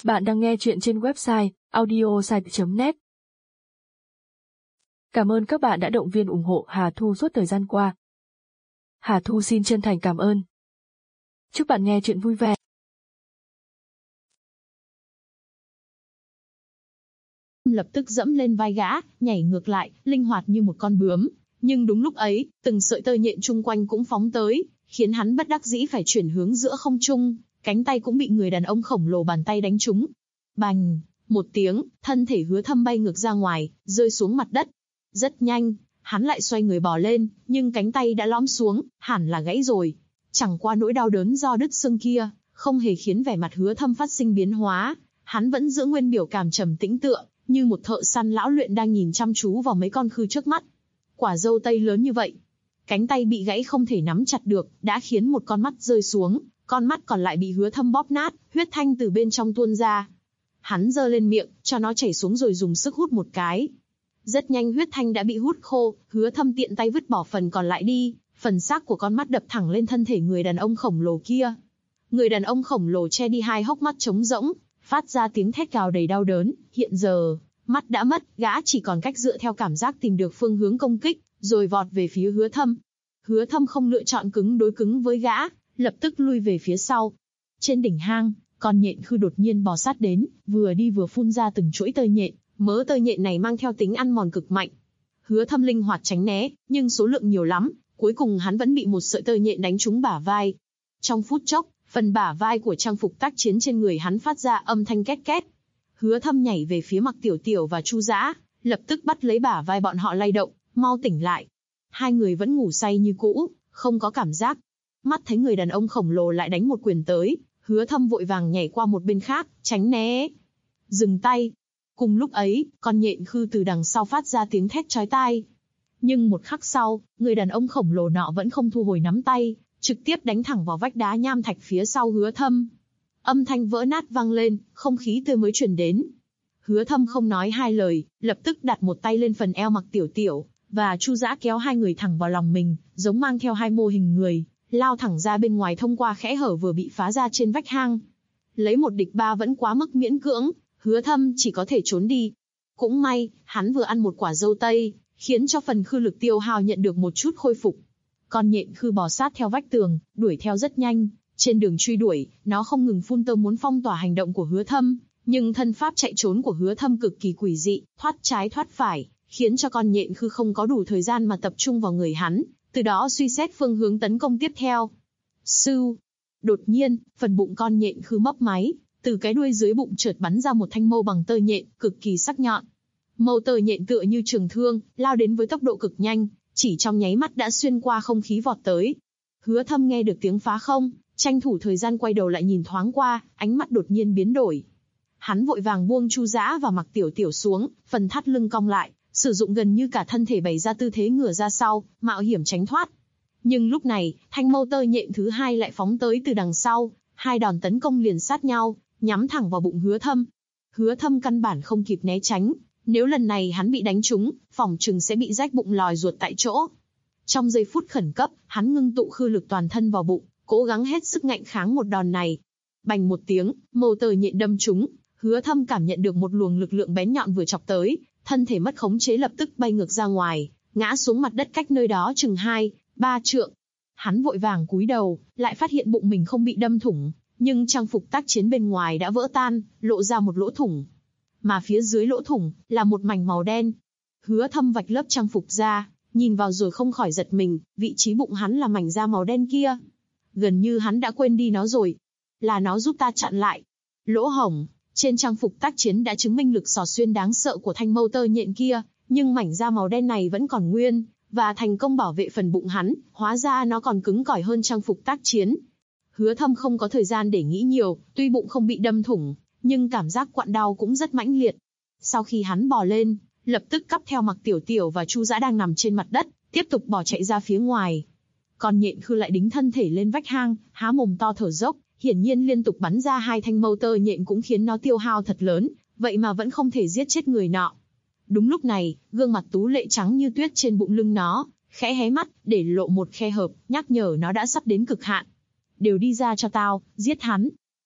Bạn đang nghe chuyện trên website audiosite.net. Cảm ơn các bạn đã động viên ủng hộ Hà Thu suốt thời gian qua. Hà Thu xin chân thành cảm ơn. Chúc bạn nghe chuyện vui vẻ. Lập tức dẫm lên vai gã, nhảy ngược lại, linh hoạt như một con bướm. Nhưng đúng lúc ấy, từng sợi tơ nhện chung quanh cũng phóng tới, khiến hắn bất đắc dĩ phải chuyển hướng giữa không trung, cánh tay cũng bị người đàn ông khổng lồ bàn tay đánh trúng. Bành, một tiếng, thân thể Hứa Thâm bay ngược ra ngoài, rơi xuống mặt đất. Rất nhanh, hắn lại xoay người bò lên, nhưng cánh tay đã lõm xuống, hẳn là gãy rồi. Chẳng qua nỗi đau đớn do đứt xương kia, không hề khiến vẻ mặt Hứa Thâm phát sinh biến hóa. Hắn vẫn giữ nguyên biểu cảm trầm tĩnh tựa, như một thợ săn lão luyện đang nhìn chăm chú vào mấy con khư trước mắt. Quả dâu tây lớn như vậy, cánh tay bị gãy không thể nắm chặt được, đã khiến một con mắt rơi xuống, con mắt còn lại bị Hứa Thâm bóp nát, huyết thanh từ bên trong tuôn ra. Hắn giơ lên miệng, cho nó chảy xuống rồi dùng sức hút một cái. Rất nhanh huyết thanh đã bị hút khô, Hứa Thâm tiện tay vứt bỏ phần còn lại đi, phần xác của con mắt đập thẳng lên thân thể người đàn ông khổng lồ kia. Người đàn ông khổng lồ che đi hai hốc mắt trống rỗng, phát ra tiếng thét gào đầy đau đớn. Hiện giờ, mắt đã mất, gã chỉ còn cách dựa theo cảm giác tìm được phương hướng công kích, rồi vọt về phía Hứa Thâm. Hứa Thâm không lựa chọn cứng đối cứng với gã, lập tức lui về phía sau. Trên đỉnh hang, con nhện khư đột nhiên bò sát đến, vừa đi vừa phun ra từng chuỗi tơ nhện, mớ tơ nhện này mang theo tính ăn mòn cực mạnh. Hứa Thâm linh hoạt tránh né, nhưng số lượng nhiều lắm, cuối cùng hắn vẫn bị một sợi tơ nhện đánh trúng bả vai. Trong phút chốc, phần bả vai của trang phục tác chiến trên người hắn phát ra âm thanh két két. Hứa Thâm nhảy về phía Mặc Tiểu Tiểu và Chu Dã, lập tức bắt lấy bả vai bọn họ lay động, mau tỉnh lại. Hai người vẫn ngủ say như cũ, không có cảm giác. Mắt thấy người đàn ông khổng lồ lại đánh một quyền tới, Hứa Thâm vội vàng nhảy qua một bên khác, tránh né. Dừng tay. Cùng lúc ấy, con nhện khư từ đằng sau phát ra tiếng thét chói tai. Nhưng một khắc sau, người đàn ông khổng lồ nọ vẫn không thu hồi nắm tay, trực tiếp đánh thẳng vào vách đá nham thạch phía sau Hứa Thâm. Âm thanh vỡ nát vang lên, không khí tươi mới truyền đến. Hứa Thâm không nói hai lời, lập tức đặt một tay lên phần eo Mặc Tiểu Tiểu, và Chu Dã kéo hai người thẳng vào lòng mình, giống mang theo hai mô hình người, lao thẳng ra bên ngoài thông qua kẽ hở vừa bị phá ra trên vách hang. Lấy một địch ba vẫn quá mức miễn cưỡng, Hứa Thâm chỉ có thể trốn đi. Cũng may, hắn vừa ăn một quả dâu tây, khiến cho phần khư lực tiêu hao nhận được một chút khôi phục. Con nhện khư bò sát theo vách tường, đuổi theo rất nhanh. Trên đường truy đuổi, nó không ngừng phun tơ muốn phong tỏa hành động của Hứa Thâm, nhưng thân pháp chạy trốn của Hứa Thâm cực kỳ quỷ dị, thoát trái thoát phải, khiến cho con nhện khư không có đủ thời gian mà tập trung vào người hắn, từ đó suy xét phương hướng tấn công tiếp theo. Sưu. Đột nhiên, phần bụng con nhện khư mấp máy, từ cái đuôi dưới bụng chợt bắn ra một thanh mâu bằng tơ nhện, cực kỳ sắc nhọn. Mâu tơ nhện tựa như trường thương, lao đến với tốc độ cực nhanh, chỉ trong nháy mắt đã xuyên qua không khí vọt tới. Hứa Thâm nghe được tiếng phá không, tranh thủ thời gian quay đầu lại nhìn thoáng qua, ánh mắt đột nhiên biến đổi. Hắn vội vàng buông Chu Dã và Mặc Tiểu Tiểu xuống, phần thắt lưng cong lại, sử dụng gần như cả thân thể bày ra tư thế ngửa ra sau, mạo hiểm tránh thoát. Nhưng lúc này, thanh mâu tơ nhện thứ hai lại phóng tới từ đằng sau, hai đòn tấn công liền sát nhau, nhắm thẳng vào bụng Hứa Thâm. Hứa Thâm căn bản không kịp né tránh, nếu lần này hắn bị đánh trúng, phỏng chừng sẽ bị rách bụng lòi ruột tại chỗ. Trong giây phút khẩn cấp, hắn ngưng tụ khư lực toàn thân vào bụng, cố gắng hết sức ngạnh kháng một đòn này. Bành một tiếng, mâu tơ nhện đâm trúng, Hứa Thâm cảm nhận được một luồng lực lượng bén nhọn vừa chọc tới, thân thể mất khống chế lập tức bay ngược ra ngoài, ngã xuống mặt đất cách nơi đó chừng 2-3 trượng. Hắn vội vàng cúi đầu, lại phát hiện bụng mình không bị đâm thủng, nhưng trang phục tác chiến bên ngoài đã vỡ tan, lộ ra một lỗ thủng. Mà phía dưới lỗ thủng, là một mảnh màu đen. Hứa Thâm vạch lớp trang phục ra, nhìn vào rồi không khỏi giật mình, vị trí bụng hắn là mảnh da màu đen kia. Gần như hắn đã quên đi nó rồi. Là nó giúp ta chặn lại. Lỗ hổng trên trang phục tác chiến đã chứng minh lực xỏ xuyên đáng sợ của thanh mâu tơ nhện kia, nhưng mảnh da màu đen này vẫn còn nguyên, và thành công bảo vệ phần bụng hắn, hóa ra nó còn cứng cỏi hơn trang phục tác chiến. Hứa Thâm không có thời gian để nghĩ nhiều, tuy bụng không bị đâm thủng, nhưng cảm giác quặn đau cũng rất mãnh liệt. Sau khi hắn bò lên, lập tức cắp theo Mặc Tiểu Tiểu và Chu Dã đang nằm trên mặt đất, tiếp tục bỏ chạy ra phía ngoài. Con nhện khư lại đính thân thể lên vách hang, há mồm to thở dốc, hiển nhiên liên tục bắn ra hai thanh mâu tơ nhện cũng khiến nó tiêu hao thật lớn, vậy mà vẫn không thể giết chết người nọ. Đúng lúc này, gương mặt tú lệ trắng như tuyết trên bụng lưng nó, khẽ hé mắt, để lộ một khe hở, nhắc nhở nó đã sắp đến cực hạn. Đều đi ra cho tao, giết hắn.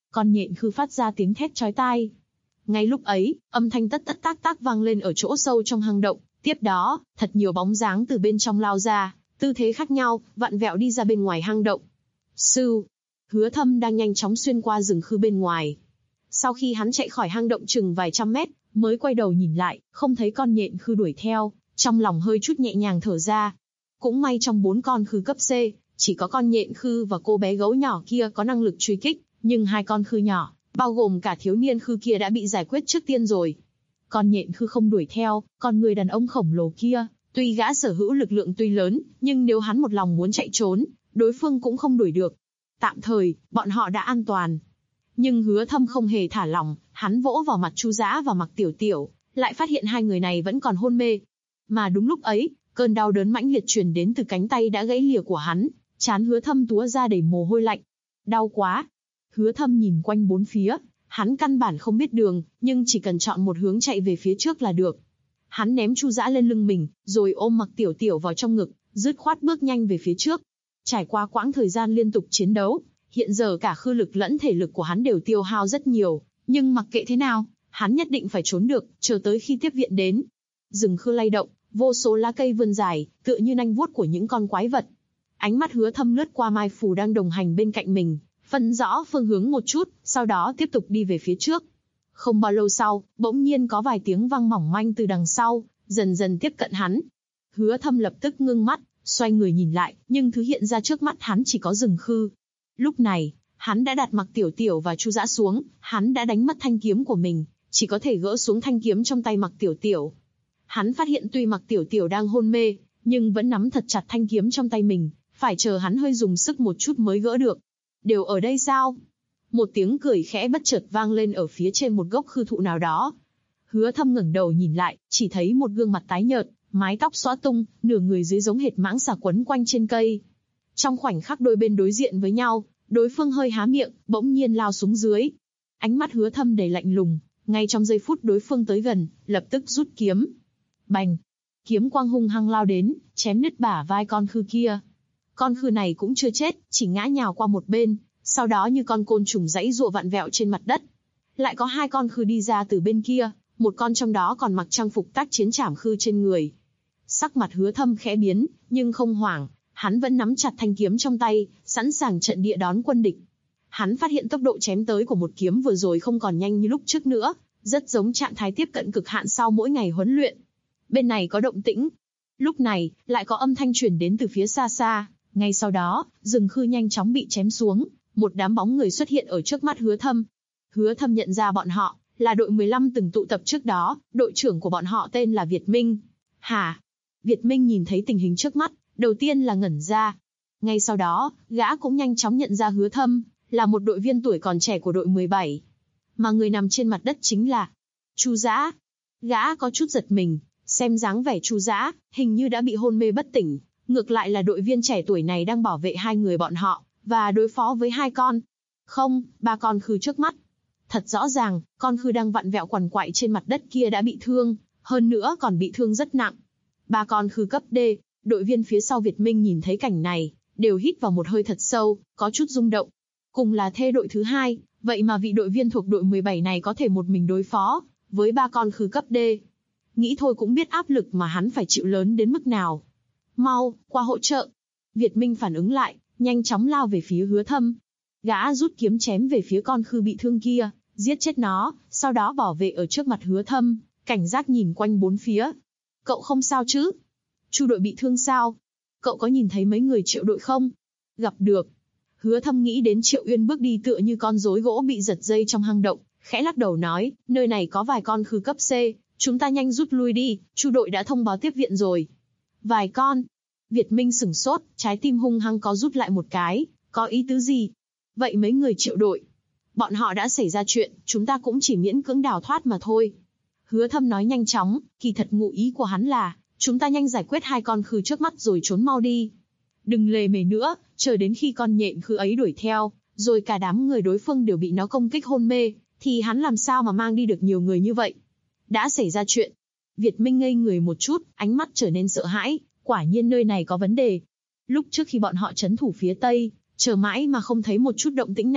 Con nhện khư phát ra tiếng thét chói tai. Ngay lúc ấy, âm thanh tất tất tác tác vang lên ở chỗ sâu trong hang động, tiếp đó, thật nhiều bóng dáng từ bên trong lao ra, tư thế khác nhau, vặn vẹo đi ra bên ngoài hang động. Sưu, Hứa Thâm đang nhanh chóng xuyên qua rừng khư bên ngoài. Sau khi hắn chạy khỏi hang động chừng vài trăm mét, mới quay đầu nhìn lại, không thấy con nhện khư đuổi theo, trong lòng hơi chút nhẹ nhàng thở ra. Cũng may trong 4 con khư cấp C, chỉ có con nhện khư và cô bé gấu nhỏ kia có năng lực truy kích, nhưng 2 con khư nhỏ, bao gồm cả thiếu niên khư kia đã bị giải quyết trước tiên rồi. Con nhện khư không đuổi theo, còn người đàn ông khổng lồ kia, tuy gã sở hữu lực lượng tuy lớn, nhưng nếu hắn một lòng muốn chạy trốn, đối phương cũng không đuổi được. Tạm thời, bọn họ đã an toàn. Nhưng Hứa Thâm không hề thả lỏng, hắn vỗ vào mặt Chu Dã và Mặc Tiểu Tiểu, lại phát hiện 2 người này vẫn còn hôn mê. Mà đúng lúc ấy, cơn đau đớn mãnh liệt truyền đến từ cánh tay đã gãy lìa của hắn, trán Hứa Thâm túa ra đầy mồ hôi lạnh. Đau quá. Hứa Thâm nhìn quanh bốn phía, hắn căn bản không biết đường, nhưng chỉ cần chọn một hướng chạy về phía trước là được. Hắn ném Chu Dã lên lưng mình, rồi ôm Mặc Tiểu Tiểu vào trong ngực, dứt khoát bước nhanh về phía trước. Trải qua quãng thời gian liên tục chiến đấu, hiện giờ cả khư lực lẫn thể lực của hắn đều tiêu hao rất nhiều, nhưng mặc kệ thế nào, hắn nhất định phải trốn được, chờ tới khi tiếp viện đến. Rừng khư lay động, vô số lá cây vươn dài, tựa như nanh vuốt của những con quái vật. Ánh mắt Hứa Thâm lướt qua Mai Phù đang đồng hành bên cạnh mình, phân rõ phương hướng một chút, sau đó tiếp tục đi về phía trước. Không bao lâu sau, bỗng nhiên có vài tiếng vang mỏng manh từ đằng sau, dần dần tiếp cận hắn. Hứa Thâm lập tức ngưng mắt, xoay người nhìn lại, nhưng thứ hiện ra trước mắt hắn chỉ có rừng khư. Lúc này, hắn đã đặt Mặc Tiểu Tiểu và Chu Dã xuống, hắn đã đánh mất thanh kiếm của mình, chỉ có thể gỡ xuống thanh kiếm trong tay Mặc Tiểu Tiểu. Hắn phát hiện tuy Mặc Tiểu Tiểu đang hôn mê, nhưng vẫn nắm thật chặt thanh kiếm trong tay mình, phải chờ hắn hơi dùng sức một chút mới gỡ được. Đều ở đây sao? Một tiếng cười khẽ bất chợt vang lên ở phía trên một gốc khư thụ nào đó. Hứa Thâm ngẩng đầu nhìn lại, chỉ thấy một gương mặt tái nhợt, mái tóc xõa tung, nửa người dưới giống hệt mãng xà quấn quanh trên cây. Trong khoảnh khắc đôi bên đối diện với nhau, đối phương hơi há miệng, bỗng nhiên lao xuống dưới. Ánh mắt Hứa Thâm đầy lạnh lùng, ngay trong giây phút đối phương tới gần, lập tức rút kiếm. Bành! Kiếm quang hung hăng lao đến, chém nứt bả vai con khư kia. Con khư này cũng chưa chết, chỉ ngã nhào qua một bên, sau đó như con côn trùng giãy giụa vặn vẹo trên mặt đất. Lại có 2 con khư đi ra từ bên kia, một con trong đó còn mặc trang phục tác chiến trảm khư trên người. Sắc mặt Hứa Thâm khẽ biến, nhưng không hoảng, hắn vẫn nắm chặt thanh kiếm trong tay, sẵn sàng trận địa đón quân địch. Hắn phát hiện tốc độ chém tới của một kiếm vừa rồi không còn nhanh như lúc trước nữa, rất giống trạng thái tiếp cận cực hạn sau mỗi ngày huấn luyện. Bên này có động tĩnh. Lúc này, lại có âm thanh truyền đến từ phía xa xa, ngay sau đó, rừng khư nhanh chóng bị chém xuống, một đám bóng người xuất hiện ở trước mắt Hứa Thâm. Hứa Thâm nhận ra bọn họ, là đội 15 từng tụ tập trước đó, đội trưởng của bọn họ tên là Việt Minh. Hả? Việt Minh nhìn thấy tình hình trước mắt, đầu tiên là ngẩn ra. Ngay sau đó, gã cũng nhanh chóng nhận ra Hứa Thâm, là một đội viên tuổi còn trẻ của đội 17. Mà người nằm trên mặt đất chính là Chu Dã. Gã có chút giật mình, xem dáng vẻ Chu Dã, hình như đã bị hôn mê bất tỉnh, ngược lại là đội viên trẻ tuổi này đang bảo vệ 2 người bọn họ, và đối phó với 2 con. Không, 3 con khư trước mắt. Thật rõ ràng, con khư đang vặn vẹo quằn quại trên mặt đất kia đã bị thương, hơn nữa còn bị thương rất nặng. 3 con khư cấp D, đội viên phía sau Việt Minh nhìn thấy cảnh này, đều hít vào một hơi thật sâu, có chút rung động. Cùng là thê đội thứ 2, vậy mà vị đội viên thuộc đội 17 này có thể một mình đối phó với 3 con khư cấp D. Nghĩ thôi cũng biết áp lực mà hắn phải chịu lớn đến mức nào. Mau, qua hỗ trợ. Việt Minh phản ứng lại, nhanh chóng lao về phía Hứa Thâm. Gã rút kiếm chém về phía con khư bị thương kia, giết chết nó, sau đó bỏ về ở trước mặt Hứa Thâm, cảnh giác nhìn quanh bốn phía. Cậu không sao chứ? Chu đội bị thương sao? Cậu có nhìn thấy mấy người Triệu đội không? Gặp được. Hứa Thâm nghĩ đến Triệu Uyên bước đi tựa như con rối gỗ bị giật dây trong hang động, khẽ lắc đầu nói, nơi này có vài con khư cấp C, chúng ta nhanh rút lui đi, Chu đội đã thông báo tiếp viện rồi. Vài con. Việt Minh sửng sốt, trái tim hung hăng có rút lại một cái, có ý tứ gì? Vậy mấy người Triệu đội? Bọn họ đã xảy ra chuyện, chúng ta cũng chỉ miễn cưỡng đào thoát mà thôi. Hứa Thâm nói nhanh chóng, kỳ thật ngụ ý của hắn là, chúng ta nhanh giải quyết 2 con khư trước mắt rồi trốn mau đi. Đừng lề mề nữa, chờ đến khi con nhện khư ấy đuổi theo, rồi cả đám người đối phương đều bị nó công kích hôn mê, thì hắn làm sao mà mang đi được nhiều người như vậy? Đã xảy ra chuyện. Việt Minh ngây người một chút, ánh mắt trở nên sợ hãi, quả nhiên nơi này có vấn đề. Lúc trước khi bọn họ trấn thủ phía Tây, chờ mãi mà không thấy một chút động tĩnh nào,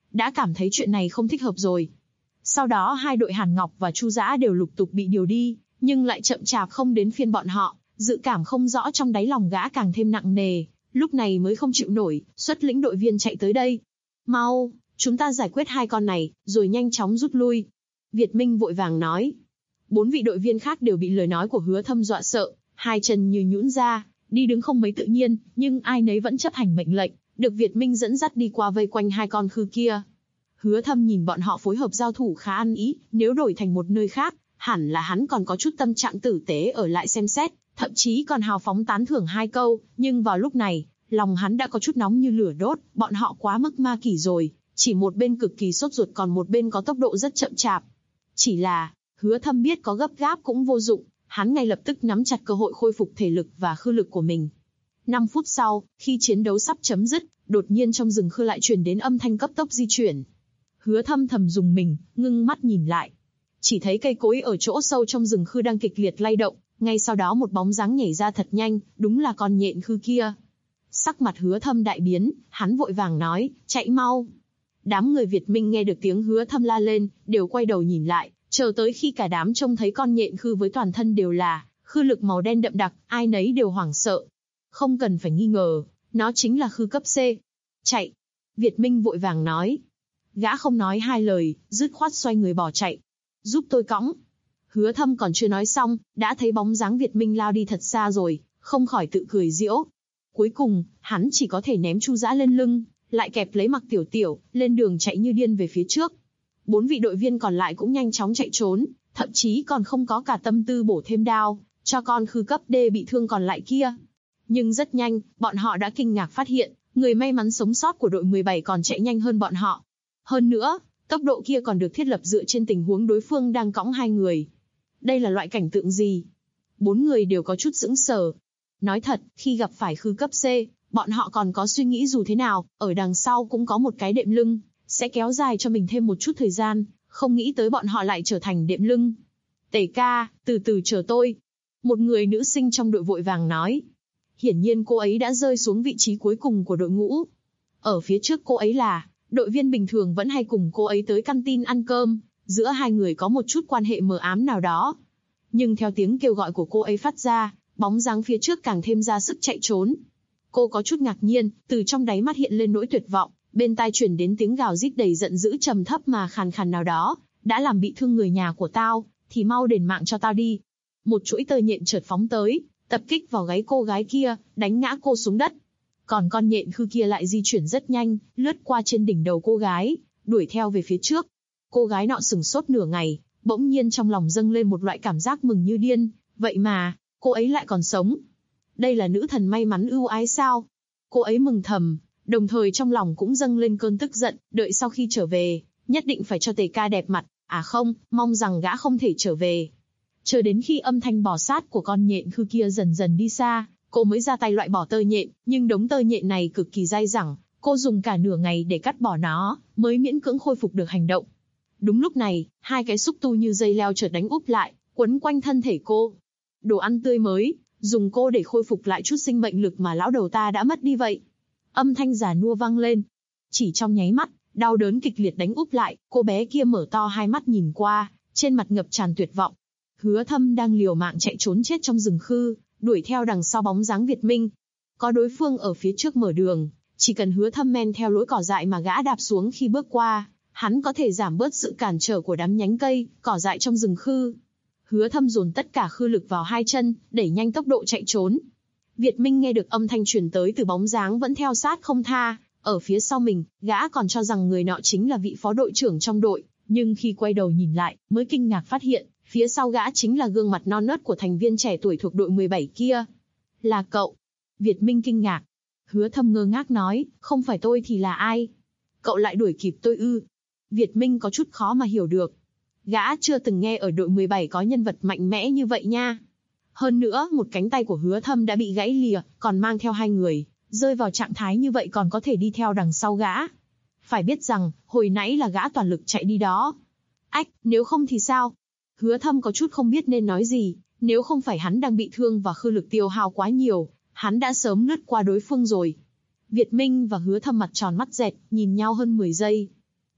đã cảm thấy chuyện này không thích hợp rồi. Sau đó hai đội Hàn Ngọc và Chu Dã đều lục tục bị điều đi, nhưng lại chậm chạp không đến phiên bọn họ, dự cảm không rõ trong đáy lòng gã càng thêm nặng nề, lúc này mới không chịu nổi, xuất lĩnh đội viên chạy tới đây. Mau, chúng ta giải quyết hai con này, rồi nhanh chóng rút lui. Việt Minh vội vàng nói. 4 vị đội viên khác đều bị lời nói của Hứa Thâm dọa sợ, hai chân như nhũn ra, đi đứng không mấy tự nhiên, nhưng ai nấy vẫn chấp hành mệnh lệnh, được Việt Minh dẫn dắt đi qua vây quanh hai con khư kia. Hứa Thâm nhìn bọn họ phối hợp giao thủ khá ăn ý, nếu đổi thành một nơi khác, hẳn là hắn còn có chút tâm trạng tử tế ở lại xem xét, thậm chí còn hào phóng tán thưởng hai câu, nhưng vào lúc này, lòng hắn đã có chút nóng như lửa đốt, bọn họ quá mức ma kỷ rồi, chỉ một bên cực kỳ sốt ruột còn một bên có tốc độ rất chậm chạp. Chỉ là, Hứa Thâm biết có gấp gáp cũng vô dụng, hắn ngay lập tức nắm chặt cơ hội khôi phục thể lực và khư lực của mình. 5 phút sau, khi chiến đấu sắp chấm dứt, đột nhiên trong rừng khư lại truyền đến âm thanh cấp tốc di chuyển. Hứa Thâm thầm dùng mình, ngưng mắt nhìn lại. Chỉ thấy cây cối ở chỗ sâu trong rừng khư đang kịch liệt lay động, ngay sau đó một bóng dáng nhảy ra thật nhanh, đúng là con nhện khư kia. Sắc mặt Hứa Thâm đại biến, hắn vội vàng nói, chạy mau. Đám người Việt Minh nghe được tiếng Hứa Thâm la lên, đều quay đầu nhìn lại, chờ tới khi cả đám trông thấy con nhện khư với toàn thân đều là khư lực màu đen đậm đặc, ai nấy đều hoảng sợ. Không cần phải nghi ngờ, nó chính là khư cấp C. Chạy. Việt Minh vội vàng nói. Gã không nói hai lời, dứt khoát xoay người bỏ chạy. Giúp tôi cõng. Hứa Thâm còn chưa nói xong, đã thấy bóng dáng Việt Minh lao đi thật xa rồi, không khỏi tự cười giễu. Cuối cùng, hắn chỉ có thể ném Chu Dã lên lưng, lại kẹp lấy Mặc Tiểu Tiểu, lên đường chạy như điên về phía trước. 4 vị đội viên còn lại cũng nhanh chóng chạy trốn, thậm chí còn không có cả tâm tư bổ thêm đao, cho con khư cấp D bị thương còn lại kia. Nhưng rất nhanh, bọn họ đã kinh ngạc phát hiện, người may mắn sống sót của đội 17 còn chạy nhanh hơn bọn họ. Hơn nữa, tốc độ kia còn được thiết lập dựa trên tình huống đối phương đang cõng hai người. Đây là loại cảnh tượng gì? 4 người đều có chút sững sờ. Nói thật, khi gặp phải khư cấp C, bọn họ còn có suy nghĩ dù thế nào, ở đằng sau cũng có một cái đệm lưng, sẽ kéo dài cho mình thêm một chút thời gian, không nghĩ tới bọn họ lại trở thành đệm lưng. Tề ca, từ từ chờ tôi. Một người nữ sinh trong đội vội vàng nói. Hiển nhiên cô ấy đã rơi xuống vị trí cuối cùng của đội ngũ. Ở phía trước cô ấy là đội viên bình thường vẫn hay cùng cô ấy tới căn tin ăn cơm, giữa hai người có một chút quan hệ mờ ám nào đó. Nhưng theo tiếng kêu gọi của cô ấy phát ra, bóng dáng phía trước càng thêm ra sức chạy trốn. Cô có chút ngạc nhiên, từ trong đáy mắt hiện lên nỗi tuyệt vọng, bên tai truyền đến tiếng gào rít đầy giận dữ trầm thấp mà khàn khàn nào đó, đã làm bị thương người nhà của tao, thì mau đền mạng cho tao đi. Một chuỗi tơ nhện chợt phóng tới, tập kích vào gáy cô gái kia, đánh ngã cô xuống đất. Còn con nhện khư kia lại di chuyển rất nhanh, lướt qua trên đỉnh đầu cô gái, đuổi theo về phía trước. Cô gái nọ sửng sốt nửa ngày, bỗng nhiên trong lòng dâng lên một loại cảm giác mừng như điên, vậy mà, cô ấy lại còn sống. Đây là nữ thần may mắn ưu ái sao? Cô ấy mừng thầm, đồng thời trong lòng cũng dâng lên cơn tức giận, đợi sau khi trở về, nhất định phải cho Tề ca đẹp mặt, à không, mong rằng gã không thể trở về. Chờ đến khi âm thanh bò sát của con nhện khư kia dần dần đi xa, cô mới ra tay loại bỏ tơ nhện, nhưng đống tơ nhện này cực kỳ dai dẳng, cô dùng cả nửa ngày để cắt bỏ nó, mới miễn cưỡng khôi phục được hành động. Đúng lúc này, hai cái xúc tu như dây leo chợt đánh úp lại, quấn quanh thân thể cô. Đồ ăn tươi mới, dùng cô để khôi phục lại chút sinh mệnh lực mà lão đầu ta đã mất đi vậy. Âm thanh già nua vang lên. Chỉ trong nháy mắt, đau đớn kịch liệt đánh úp lại, cô bé kia mở to hai mắt nhìn qua, trên mặt ngập tràn tuyệt vọng. Hứa Thâm đang liều mạng chạy trốn chết trong rừng khư, đuổi theo đằng sau bóng dáng Việt Minh. Có đối phương ở phía trước mở đường, chỉ cần Hứa Thâm men theo lối cỏ dại mà gã đạp xuống khi bước qua, hắn có thể giảm bớt sự cản trở của đám nhánh cây, cỏ dại trong rừng khư. Hứa Thâm dồn tất cả khư lực vào hai chân, đẩy nhanh tốc độ chạy trốn. Việt Minh nghe được âm thanh truyền tới từ bóng dáng vẫn theo sát không tha, ở phía sau mình, gã còn cho rằng người nọ chính là vị phó đội trưởng trong đội, nhưng khi quay đầu nhìn lại, mới kinh ngạc phát hiện, phía sau gã chính là gương mặt non nớt của thành viên trẻ tuổi thuộc đội 17 kia. Là cậu. Việt Minh kinh ngạc. Hứa Thâm ngơ ngác nói, không phải tôi thì là ai? Cậu lại đuổi kịp tôi ư? Việt Minh có chút khó mà hiểu được. Gã chưa từng nghe ở đội 17 có nhân vật mạnh mẽ như vậy nha. Hơn nữa, một cánh tay của Hứa Thâm đã bị gãy lìa, còn mang theo hai người, rơi vào trạng thái như vậy còn có thể đi theo đằng sau gã. Phải biết rằng, hồi nãy là gã toàn lực chạy đi đó. Ách, nếu không thì sao? Hứa Thâm có chút không biết nên nói gì, nếu không phải hắn đang bị thương và khư lực tiêu hao quá nhiều, hắn đã sớm lướt qua đối phương rồi. Việt Minh và Hứa Thâm mặt tròn mắt dẹt, nhìn nhau hơn 10 giây.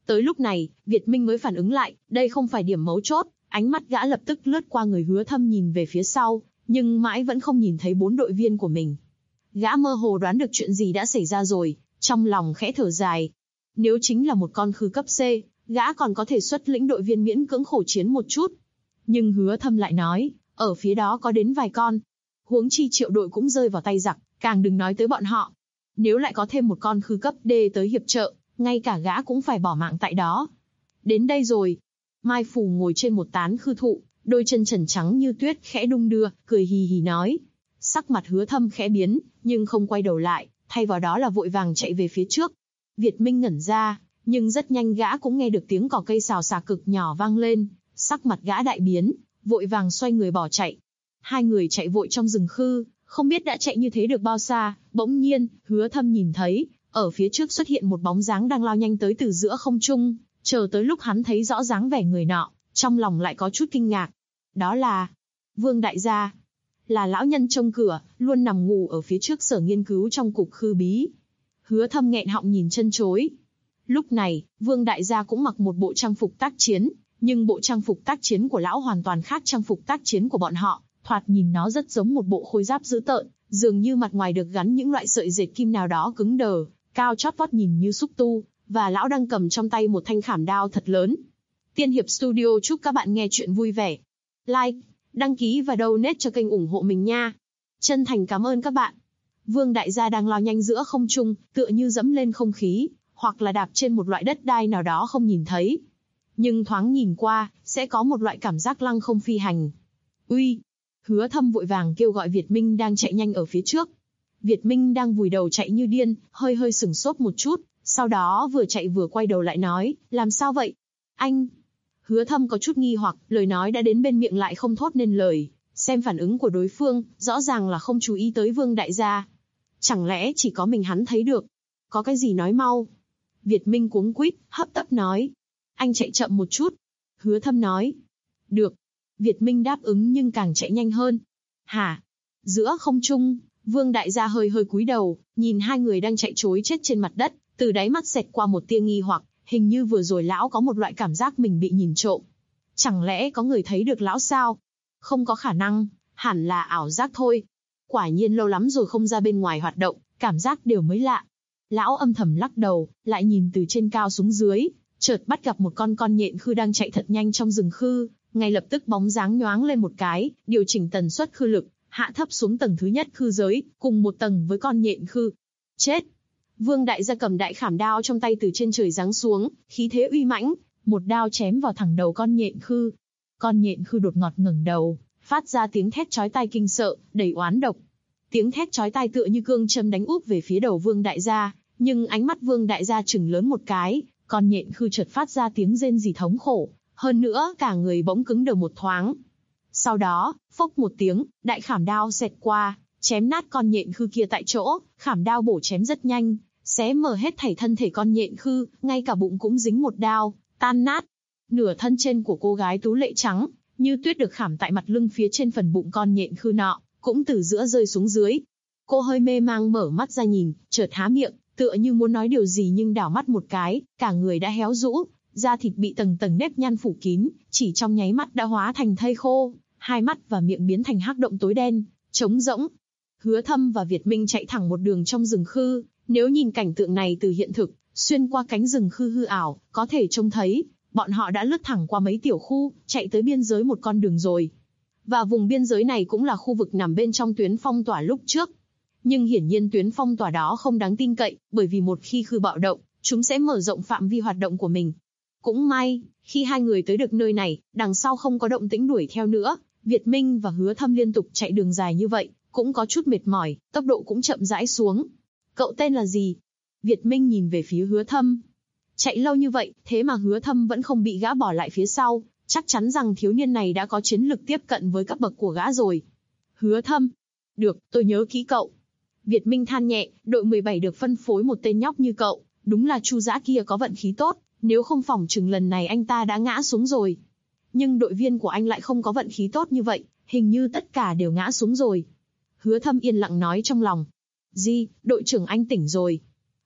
Tới lúc này, Việt Minh mới phản ứng lại, đây không phải điểm mấu chốt, ánh mắt gã lập tức lướt qua người Hứa Thâm nhìn về phía sau, nhưng mãi vẫn không nhìn thấy 4 đội viên của mình. Gã mơ hồ đoán được chuyện gì đã xảy ra rồi, trong lòng khẽ thở dài. Nếu chính là một con khư cấp C, gã còn có thể xuất lĩnh đội viên miễn cưỡng khổ chiến một chút. Nhưng Hứa Thâm lại nói, ở phía đó có đến vài con. Huống chi triệu đội cũng rơi vào tay giặc, càng đừng nói tới bọn họ. Nếu lại có thêm một con khư cấp D tới hiệp trợ, ngay cả gã cũng phải bỏ mạng tại đó. Đến đây rồi. Mai Phù ngồi trên một tán khư thụ, đôi chân trần trắng như tuyết khẽ đung đưa, cười hì hì nói. Sắc mặt Hứa Thâm khẽ biến, nhưng không quay đầu lại, thay vào đó là vội vàng chạy về phía trước. Việt Minh ngẩn ra, nhưng rất nhanh gã cũng nghe được tiếng cỏ cây xào xạc cực nhỏ vang lên, sắc mặt gã đại biến, vội vàng xoay người bỏ chạy. Hai người chạy vội trong rừng khư, không biết đã chạy như thế được bao xa, bỗng nhiên, Hứa Thâm nhìn thấy, ở phía trước xuất hiện một bóng dáng đang lao nhanh tới từ giữa không trung, chờ tới lúc hắn thấy rõ dáng vẻ người nọ, trong lòng lại có chút kinh ngạc. Đó là Vương Đại Gia, là lão nhân trông cửa, luôn nằm ngủ ở phía trước sở nghiên cứu trong cục khư bí. Hứa Thâm nghẹn họng nhìn chân chối. Lúc này, Vương Đại Gia cũng mặc một bộ trang phục tác chiến, nhưng bộ trang phục tác chiến của lão hoàn toàn khác trang phục tác chiến của bọn họ, thoạt nhìn nó rất giống một bộ khôi giáp dữ tợn, dường như mặt ngoài được gắn những loại sợi dệt kim nào đó cứng đờ, cao chót vót nhìn như xúc tu, và lão đang cầm trong tay một thanh khảm đao thật lớn. Tiên Hiệp Studio chúc các bạn nghe chuyện vui vẻ. Like, đăng ký và donate cho kênh ủng hộ mình nha. Chân thành cảm ơn các bạn. Vương Đại Gia đang lao nhanh giữa không trung, tựa như dẫm lên không khí, hoặc là đạp trên một loại đất đai nào đó không nhìn thấy. Nhưng thoáng nhìn qua, sẽ có một loại cảm giác lăng không phi hành. Uy! Hứa Thâm vội vàng kêu gọi Việt Minh đang chạy nhanh ở phía trước. Việt Minh đang vùi đầu chạy như điên, hơi hơi sửng sốt một chút, sau đó vừa chạy vừa quay đầu lại nói, làm sao vậy? Anh! Hứa Thâm có chút nghi hoặc, lời nói đã đến bên miệng lại không thốt nên lời, xem phản ứng của đối phương, rõ ràng là không chú ý tới Vương Đại Gia. Chẳng lẽ chỉ có mình hắn thấy được? Có cái gì nói mau? Việt Minh cuống quýt, hấp tấp nói. Anh chạy chậm một chút. Hứa Thâm nói. Được. Việt Minh đáp ứng nhưng càng chạy nhanh hơn. Hả? Giữa không trung, Vương Đại Gia hơi hơi cúi đầu, nhìn hai người đang chạy trối chết trên mặt đất, từ đáy mắt xẹt qua một tia nghi hoặc, hình như vừa rồi lão có một loại cảm giác mình bị nhìn trộm. Chẳng lẽ có người thấy được lão sao? Không có khả năng, hẳn là ảo giác thôi. Quả nhiên lâu lắm rồi không ra bên ngoài hoạt động, cảm giác đều mới lạ. Lão âm thầm lắc đầu, lại nhìn từ trên cao xuống dưới, chợt bắt gặp một con nhện khư đang chạy thật nhanh trong rừng khư, ngay lập tức bóng dáng nhoáng lên một cái, điều chỉnh tần suất khư lực, hạ thấp xuống tầng thứ nhất khư giới, cùng một tầng với con nhện khư. Chết! Vương Đại Gia cầm đại khảm đao trong tay từ trên trời giáng xuống, khí thế uy mãnh, một đao chém vào thẳng đầu con nhện khư. Con nhện khư đột ngột ngẩng đầu, phát ra tiếng thét chói tai kinh sợ, đầy oán độc. Tiếng thét chói tai tựa như cương châm đánh úp về phía đầu Vương Đại Gia, nhưng ánh mắt Vương Đại Gia chừng lớn một cái, con nhện khư chợt phát ra tiếng rên rỉ thống khổ, hơn nữa cả người bỗng cứng đờ một thoáng. Sau đó, phốc một tiếng, đại khảm đao xẹt qua, chém nát con nhện khư kia tại chỗ, khảm đao bổ chém rất nhanh, xé mở hết thảy thân thể con nhện khư, ngay cả bụng cũng dính một đao, tan nát. Nửa thân trên của cô gái tú lệ trắng, như tuyết được khảm tại mặt lưng phía trên phần bụng con nhện khư nọ, cũng từ giữa rơi xuống dưới. Cô hơi mê mang mở mắt ra nhìn, chợt há miệng, tựa như muốn nói điều gì nhưng đảo mắt một cái, cả người đã héo rũ, da thịt bị tầng tầng nếp nhăn phủ kín, chỉ trong nháy mắt đã hóa thành thây khô, hai mắt và miệng biến thành hắc động tối đen, trống rỗng. Hứa Thâm và Việt Minh chạy thẳng một đường trong rừng khư, nếu nhìn cảnh tượng này từ hiện thực, xuyên qua cánh rừng khư hư ảo, có thể trông thấy, bọn họ đã lướt thẳng qua mấy tiểu khu, chạy tới biên giới một con đường rồi. Và vùng biên giới này cũng là khu vực nằm bên trong tuyến phong tỏa lúc trước. Nhưng hiển nhiên tuyến phong tỏa đó không đáng tin cậy, bởi vì một khi khư bạo động, chúng sẽ mở rộng phạm vi hoạt động của mình. Cũng may, khi hai người tới được nơi này, đằng sau không có động tĩnh đuổi theo nữa, Việt Minh và Hứa Thâm liên tục chạy đường dài như vậy, cũng có chút mệt mỏi, tốc độ cũng chậm rãi xuống. Cậu tên là gì? Việt Minh nhìn về phía Hứa Thâm. Chạy lâu như vậy, thế mà Hứa Thâm vẫn không bị gã bỏ lại phía sau, chắc chắn rằng thiếu niên này đã có chiến lực tiếp cận với cấp bậc của gã rồi. Hứa Thâm. Được, tôi nhớ kỹ cậu. Việt Minh than nhẹ, đội 17 được phân phối một tên nhóc như cậu, đúng là Chu Dã kia có vận khí tốt, nếu không phỏng chừng lần này anh ta đã ngã xuống rồi. Nhưng đội viên của anh lại không có vận khí tốt như vậy, hình như tất cả đều ngã xuống rồi. Hứa Thâm yên lặng nói trong lòng. Di, đội trưởng anh tỉnh rồi.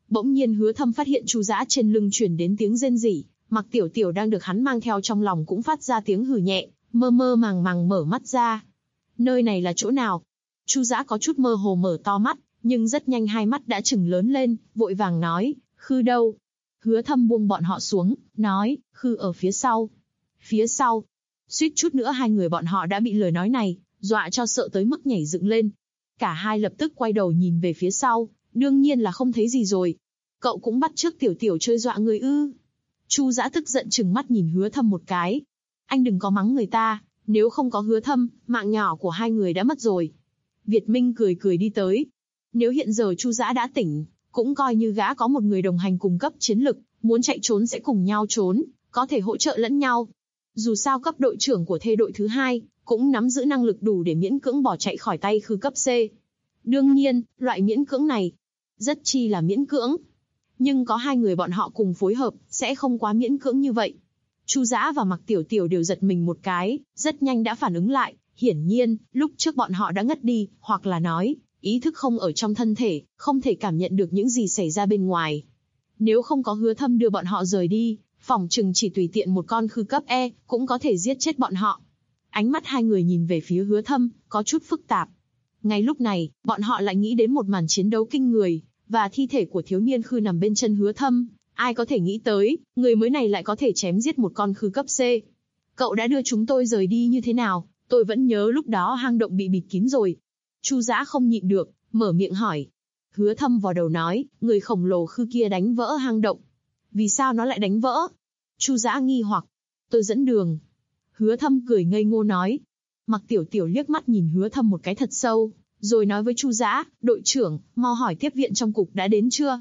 Bỗng nhiên Hứa Thâm phát hiện Chu Dã trên lưng truyền đến tiếng rên rỉ, Mặc Tiểu Tiểu đang được hắn mang theo trong lòng cũng phát ra tiếng hừ nhẹ, mơ mơ màng màng mở mắt ra. Nơi này là chỗ nào? Chu Dã có chút mơ hồ mở to mắt, nhưng rất nhanh hai mắt đã trừng lớn lên, vội vàng nói, Khư đâu? Hứa Thâm buông bọn họ xuống, nói, Khư ở phía sau. Phía sau? Suýt chút nữa hai người bọn họ đã bị lời nói này dọa cho sợ tới mức nhảy dựng lên. Cả hai lập tức quay đầu nhìn về phía sau, đương nhiên là không thấy gì rồi. Cậu cũng bắt chước Tiểu Tiểu chơi dọa người ư? Chu Dã tức giận trừng mắt nhìn Hứa Thâm một cái. Anh đừng có mắng người ta, nếu không có Hứa Thâm, mạng nhỏ của hai người đã mất rồi. Việt Minh cười cười đi tới. Nếu hiện giờ Chu Dã đã tỉnh, cũng coi như gã có một người đồng hành cùng cấp chiến lực, muốn chạy trốn sẽ cùng nhau trốn, có thể hỗ trợ lẫn nhau. Dù sao cấp đội trưởng của thê đội thứ 2, cũng nắm giữ năng lực đủ để miễn cưỡng bỏ chạy khỏi tay Khư cấp C. Đương nhiên, loại miễn cưỡng này, rất chi là miễn cưỡng. Nhưng có hai người bọn họ cùng phối hợp, sẽ không quá miễn cưỡng như vậy. Chu Dã và Mặc Tiểu Tiểu đều giật mình một cái, rất nhanh đã phản ứng lại. Hiển nhiên, lúc trước bọn họ đã ngất đi, hoặc là nói, ý thức không ở trong thân thể, không thể cảm nhận được những gì xảy ra bên ngoài. Nếu không có Hứa Thâm đưa bọn họ rời đi, phỏng chừng chỉ tùy tiện một con Khư cấp E, cũng có thể giết chết bọn họ. Ánh mắt hai người nhìn về phía Hứa Thâm, có chút phức tạp. Ngay lúc này, bọn họ lại nghĩ đến một màn chiến đấu kinh người, và thi thể của thiếu niên Khư nằm bên chân Hứa Thâm. Ai có thể nghĩ tới, người mới này lại có thể chém giết một con Khư cấp C. Cậu đã đưa chúng tôi rời đi như thế nào? Tôi vẫn nhớ lúc đó hang động bị bịt kín rồi. Chu Dã không nhịn được, mở miệng hỏi. Hứa Thâm vò đầu nói, người khổng lồ Khư kia đánh vỡ hang động. Vì sao nó lại đánh vỡ? Chu Dã nghi hoặc. Tôi dẫn đường. Hứa Thâm cười ngây ngô nói. Mặc Tiểu Tiểu liếc mắt nhìn Hứa Thâm một cái thật sâu, rồi nói với Chu Dã, đội trưởng, mau hỏi tiếp viện trong cục đã đến chưa?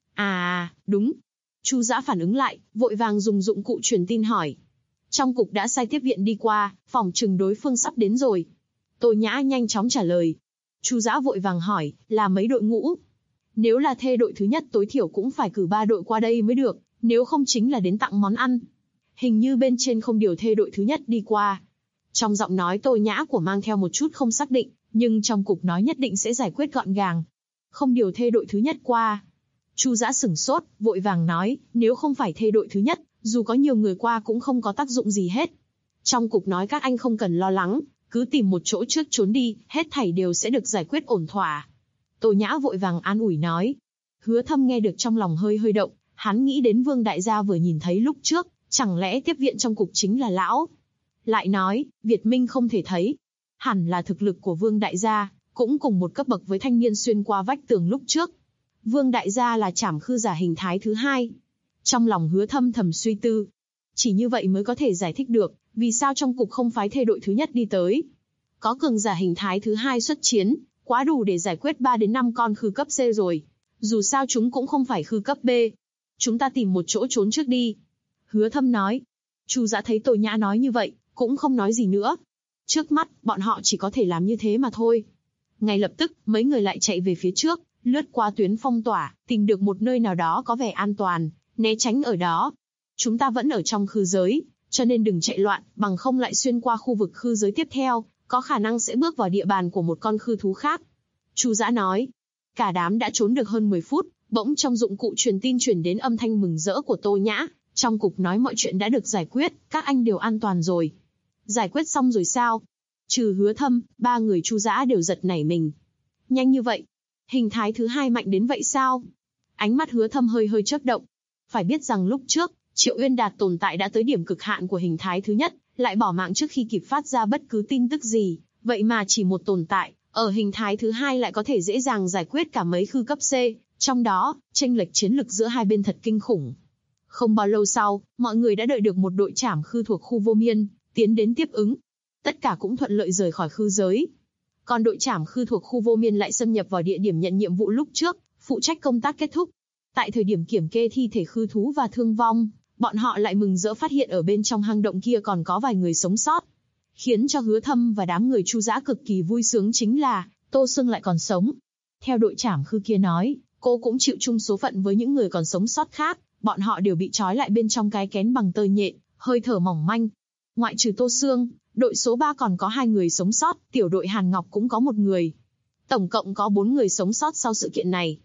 À, đúng. Chu Dã phản ứng lại, vội vàng dùng dụng cụ truyền tin hỏi. Trong cục đã sai tiếp viện đi qua, phỏng chừng đối phương sắp đến rồi. Tô Nhã nhanh chóng trả lời. Chu Dã vội vàng hỏi, là mấy đội ngũ? Nếu là thê đội thứ nhất tối thiểu cũng phải cử 3 đội qua đây mới được, nếu không chính là đến tặng món ăn. Hình như bên trên không điều thê đội thứ nhất đi qua. Trong giọng nói Tô Nhã của mang theo một chút không xác định, nhưng trong cục nói nhất định sẽ giải quyết gọn gàng. Không điều thê đội thứ nhất qua. Chu Dã sửng sốt, vội vàng nói, nếu không phải thê đội thứ nhất, dù có nhiều người qua cũng không có tác dụng gì hết. Trong cục nói các anh không cần lo lắng, cứ tìm một chỗ trước trốn đi, hết thảy đều sẽ được giải quyết ổn thỏa. Tô Nhã vội vàng an ủi nói. Hứa Thâm nghe được trong lòng hơi hơi động, hắn nghĩ đến Vương đại gia vừa nhìn thấy lúc trước, chẳng lẽ tiếp viện trong cục chính là lão? Lại nói, Việt Minh không thể thấy. Hẳn là thực lực của Vương đại gia, cũng cùng một cấp bậc với thanh niên xuyên qua vách tường lúc trước. Vương đại gia là Trảm Khư giả hình thái thứ 2. Trong lòng Hứa Thâm thầm suy tư. Chỉ như vậy mới có thể giải thích được, vì sao trong cục không phái thê đội thứ nhất đi tới. Có cường giả hình thái thứ 2 xuất chiến, quá đủ để giải quyết 3 đến 5 con Khư cấp C rồi. Dù sao chúng cũng không phải Khư cấp B. Chúng ta tìm một chỗ trốn trước đi. Hứa Thâm nói. Chu Dã thấy Tô Nhã nói như vậy, cũng không nói gì nữa. Trước mắt, bọn họ chỉ có thể làm như thế mà thôi. Ngay lập tức, mấy người lại chạy về phía trước, lướt qua tuyến phong tỏa, tìm được một nơi nào đó có vẻ an toàn, né tránh ở đó. Chúng ta vẫn ở trong Khư giới, cho nên đừng chạy loạn, bằng không lại xuyên qua khu vực Khư giới tiếp theo, có khả năng sẽ bước vào địa bàn của một con Khư thú khác. Chu Dã nói. Cả đám đã trốn được hơn 10 phút, bỗng trong dụng cụ truyền tin truyền đến âm thanh mừng rỡ của Tô Nhã. Trong cục nói mọi chuyện đã được giải quyết, các anh đều an toàn rồi. Giải quyết xong rồi sao? Trừ Hứa Thâm, 3 người Chu Dã đều giật nảy mình. Nhanh như vậy? Hình thái thứ 2 mạnh đến vậy sao? Ánh mắt Hứa Thâm hơi hơi chớp động. Phải biết rằng lúc trước, Triệu Uyên Đạt tồn tại đã tới điểm cực hạn của hình thái thứ nhất, lại bỏ mạng trước khi kịp phát ra bất cứ tin tức gì. Vậy mà chỉ một tồn tại, ở hình thái thứ 2 lại có thể dễ dàng giải quyết cả mấy Khư cấp C. Trong đó, chênh lệch chiến lực giữa hai bên thật kinh khủng. Không bao lâu sau, mọi người đã đợi được một đội Trảm Khư thuộc khu Vô Miên tiến đến tiếp ứng. Tất cả cũng thuận lợi rời khỏi Khư giới. Còn đội Trảm Khư thuộc khu Vô Miên lại xâm nhập vào địa điểm nhận nhiệm vụ lúc trước, phụ trách công tác kết thúc. Tại thời điểm kiểm kê thi thể Khư thú và thương vong, bọn họ lại mừng rỡ phát hiện ở bên trong hang động kia còn có vài người sống sót. Khiến cho Hứa Thâm và đám người Chu Dã cực kỳ vui sướng chính là, Tô Sương lại còn sống. Theo đội Trảm Khư kia nói, cô cũng chịu chung số phận với những người còn sống sót khác, bọn họ đều bị trói lại bên trong cái kén bằng tơ nhện, hơi thở mỏng manh. Ngoại trừ Tô Sương, đội số 3 còn có 2 người sống sót, tiểu đội Hàn Ngọc cũng có 1 người. Tổng cộng có 4 người sống sót sau sự kiện này.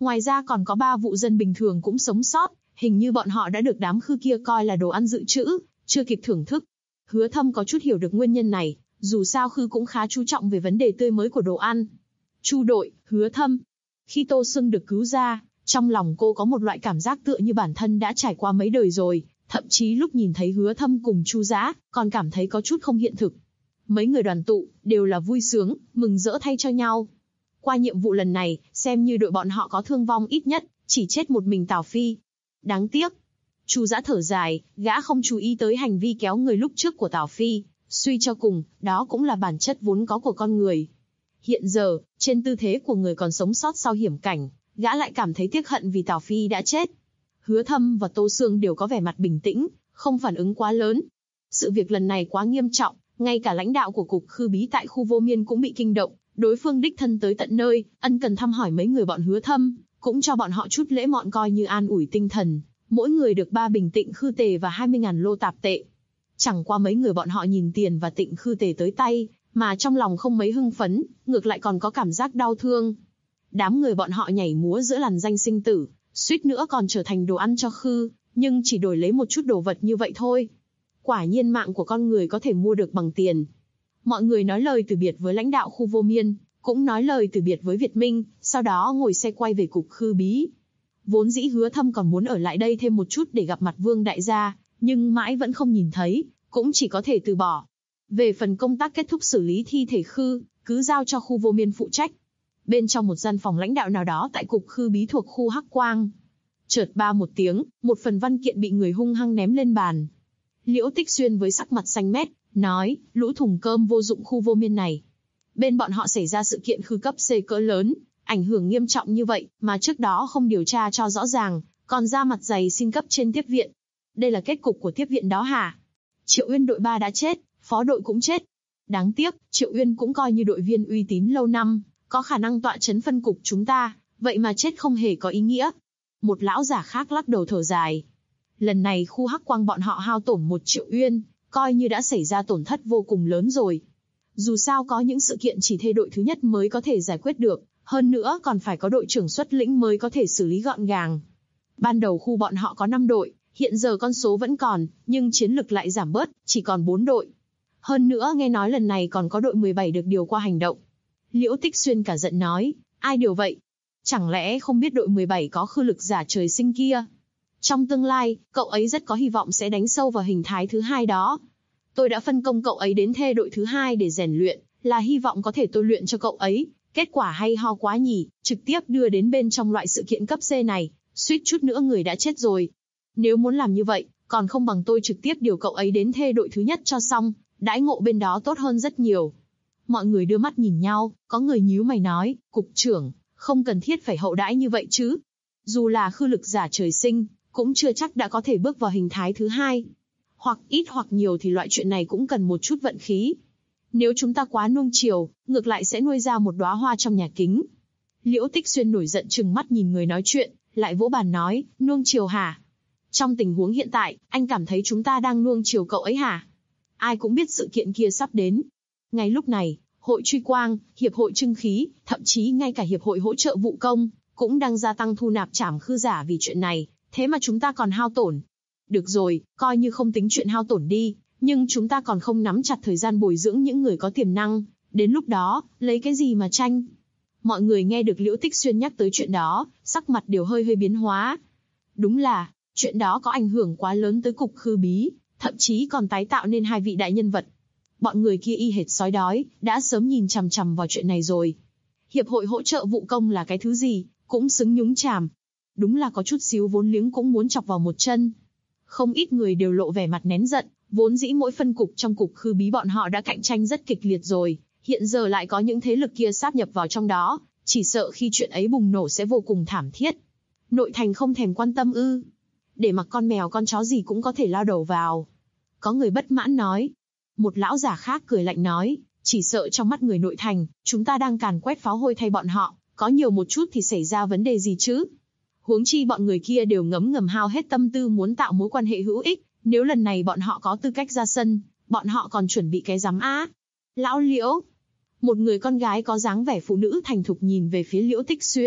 Ngoài ra còn có 3 vụ dân bình thường cũng sống sót, hình như bọn họ đã được đám khư kia coi là đồ ăn dự trữ, chưa kịp thưởng thức. Hứa Thâm có chút hiểu được nguyên nhân này, dù sao khư cũng khá chú trọng về vấn đề tươi mới của đồ ăn. Chu đội, Hứa Thâm. Khi Tô Sương được cứu ra, trong lòng cô có một loại cảm giác tựa như bản thân đã trải qua mấy đời rồi, thậm chí lúc nhìn thấy Hứa Thâm cùng Chu Dã, còn cảm thấy có chút không hiện thực. Mấy người đoàn tụ, đều là vui sướng, mừng rỡ thay cho nhau. Qua nhiệm vụ lần này, xem như đội bọn họ có thương vong ít nhất, chỉ chết một mình Tào Phi. Đáng tiếc. Chu Dã thở dài, gã không chú ý tới hành vi kéo người lúc trước của Tào Phi, suy cho cùng, đó cũng là bản chất vốn có của con người. Hiện giờ, trên tư thế của người còn sống sót sau hiểm cảnh, gã lại cảm thấy tiếc hận vì Tào Phi đã chết. Hứa Thâm và Tô Sương đều có vẻ mặt bình tĩnh, không phản ứng quá lớn. Sự việc lần này quá nghiêm trọng, ngay cả lãnh đạo của cục khư bí tại khu Vô Miên cũng bị kinh động, đối phương đích thân tới tận nơi, ân cần thăm hỏi mấy người bọn Hứa Thâm, cũng cho bọn họ chút lễ mọn coi như an ủi tinh thần, mỗi người được 3 bình tịnh khư tề và 20.000 lô tạp tệ. Chẳng qua mấy người bọn họ nhìn tiền và tịnh khư tề tới tay, mà trong lòng không mấy hưng phấn, ngược lại còn có cảm giác đau thương. Đám người bọn họ nhảy múa giữa làn danh sinh tử, suýt nữa còn trở thành đồ ăn cho khư, nhưng chỉ đổi lấy một chút đồ vật như vậy thôi. Quả nhiên mạng của con người có thể mua được bằng tiền. Mọi người nói lời từ biệt với lãnh đạo khu Vô Miên, cũng nói lời từ biệt với Việt Minh, sau đó ngồi xe quay về cục khư bí. Vốn dĩ Hứa Thâm còn muốn ở lại đây thêm một chút để gặp mặt Vương đại gia, nhưng mãi vẫn không nhìn thấy, cũng chỉ có thể từ bỏ. Về phần công tác kết thúc xử lý thi thể khư, cứ giao cho khu Vô Miên phụ trách. Bên trong một gian phòng lãnh đạo nào đó tại cục khư bí thuộc khu Hắc Quang. Chợt ba một tiếng, một phần văn kiện bị người hung hăng ném lên bàn. Liễu Tích Xuyên với sắc mặt xanh mét, nói, lũ thùng cơm vô dụng khu Vô Miên này. Bên bọn họ xảy ra sự kiện khư cấp C cỡ lớn, ảnh hưởng nghiêm trọng như vậy, mà trước đó không điều tra cho rõ ràng, còn ra mặt dày xin cấp trên tiếp viện. Đây là kết cục của tiếp viện đó hả? Triệu Uyên đội 3 đã chết, phó đội cũng chết. Đáng tiếc, Triệu Uyên cũng coi như đội viên uy tín lâu năm, có khả năng tọa chấn phân cục chúng ta, vậy mà chết không hề có ý nghĩa. Một lão giả khác lắc đầu thở dài. Lần này khu Hắc Quang bọn họ hao tổn 1 triệu Uyên, coi như đã xảy ra tổn thất vô cùng lớn rồi. Dù sao có những sự kiện chỉ thê đội thứ nhất mới có thể giải quyết được, hơn nữa còn phải có đội trưởng xuất lĩnh mới có thể xử lý gọn gàng. Ban đầu khu bọn họ có 5 đội, hiện giờ con số vẫn còn, nhưng chiến lực lại giảm bớt, chỉ còn 4 đội. Hơn nữa nghe nói lần này còn có đội 17 được điều qua hành động. Liễu Tích Xuyên cả giận nói, ai điều vậy? Chẳng lẽ không biết đội 17 có khư lực giả trời sinh kia? Trong tương lai, cậu ấy rất có hy vọng sẽ đánh sâu vào hình thái thứ 2 đó. Tôi đã phân công cậu ấy đến thê đội thứ 2 để rèn luyện, là hy vọng có thể tôi luyện cho cậu ấy. Kết quả hay ho quá nhỉ, trực tiếp đưa đến bên trong loại sự kiện cấp C này, suýt chút nữa người đã chết rồi. Nếu muốn làm như vậy, còn không bằng tôi trực tiếp điều cậu ấy đến thê đội thứ nhất cho xong, đãi ngộ bên đó tốt hơn rất nhiều. Mọi người đưa mắt nhìn nhau, có người nhíu mày nói, cục trưởng, không cần thiết phải hậu đãi như vậy chứ. Dù là khư lực giả trời sinh, cũng chưa chắc đã có thể bước vào hình thái thứ 2. Hoặc ít hoặc nhiều thì loại chuyện này cũng cần một chút vận khí. Nếu chúng ta quá nuông chiều, ngược lại sẽ nuôi ra một đóa hoa trong nhà kính. Liễu Tích Xuyên nổi giận trừng mắt nhìn người nói chuyện, lại vỗ bàn nói, nuông chiều hả? Trong tình huống hiện tại, anh cảm thấy chúng ta đang nuông chiều cậu ấy hả? Ai cũng biết sự kiện kia sắp đến. Ngay lúc này, Hội Truy Quang, Hiệp hội Trưng Khí, thậm chí ngay cả Hiệp hội hỗ trợ vụ công, cũng đang gia tăng thu nạp trảm khư giả vì chuyện này, thế mà chúng ta còn hao tổn. Được rồi, coi như không tính chuyện hao tổn đi, nhưng chúng ta còn không nắm chặt thời gian bồi dưỡng những người có tiềm năng, đến lúc đó, lấy cái gì mà tranh? Mọi người nghe được Liễu Tích Xuyên nhắc tới chuyện đó, sắc mặt đều hơi biến hóa. Đúng là, chuyện đó có ảnh hưởng quá lớn tới cục khư bí, thậm chí còn tái tạo nên 2 vị đại nhân vật. Bọn người kia y hệt sói đói, đã sớm nhìn chằm chằm vào chuyện này rồi. Hiệp hội hỗ trợ vụ công là cái thứ gì, cũng xứng nhúng chàm. Đúng là có chút xíu vốn liếng cũng muốn chọc vào một chân. Không ít người đều lộ vẻ mặt nén giận, vốn dĩ mỗi phân cục trong cục khư bí bọn họ đã cạnh tranh rất kịch liệt rồi, hiện giờ lại có những thế lực kia sáp nhập vào trong đó, chỉ sợ khi chuyện ấy bùng nổ sẽ vô cùng thảm thiết. Nội thành không thèm quan tâm ư? Để mặc con mèo con chó gì cũng có thể lao đầu vào. Có người bất mãn nói. Một lão giả khác cười lạnh nói, chỉ sợ trong mắt người nội thành, chúng ta đang càn quét pháo hôi thay bọn họ, có nhiều một chút thì xảy ra vấn đề gì chứ? Huống chi bọn người kia đều ngấm ngầm hao hết tâm tư muốn tạo mối quan hệ hữu ích, nếu lần này bọn họ có tư cách ra sân, bọn họ còn chuẩn bị cái rắm á. Lão Liễu, một người con gái có dáng vẻ phụ nữ thành thục nhìn về phía Liễu Tích Xuyên,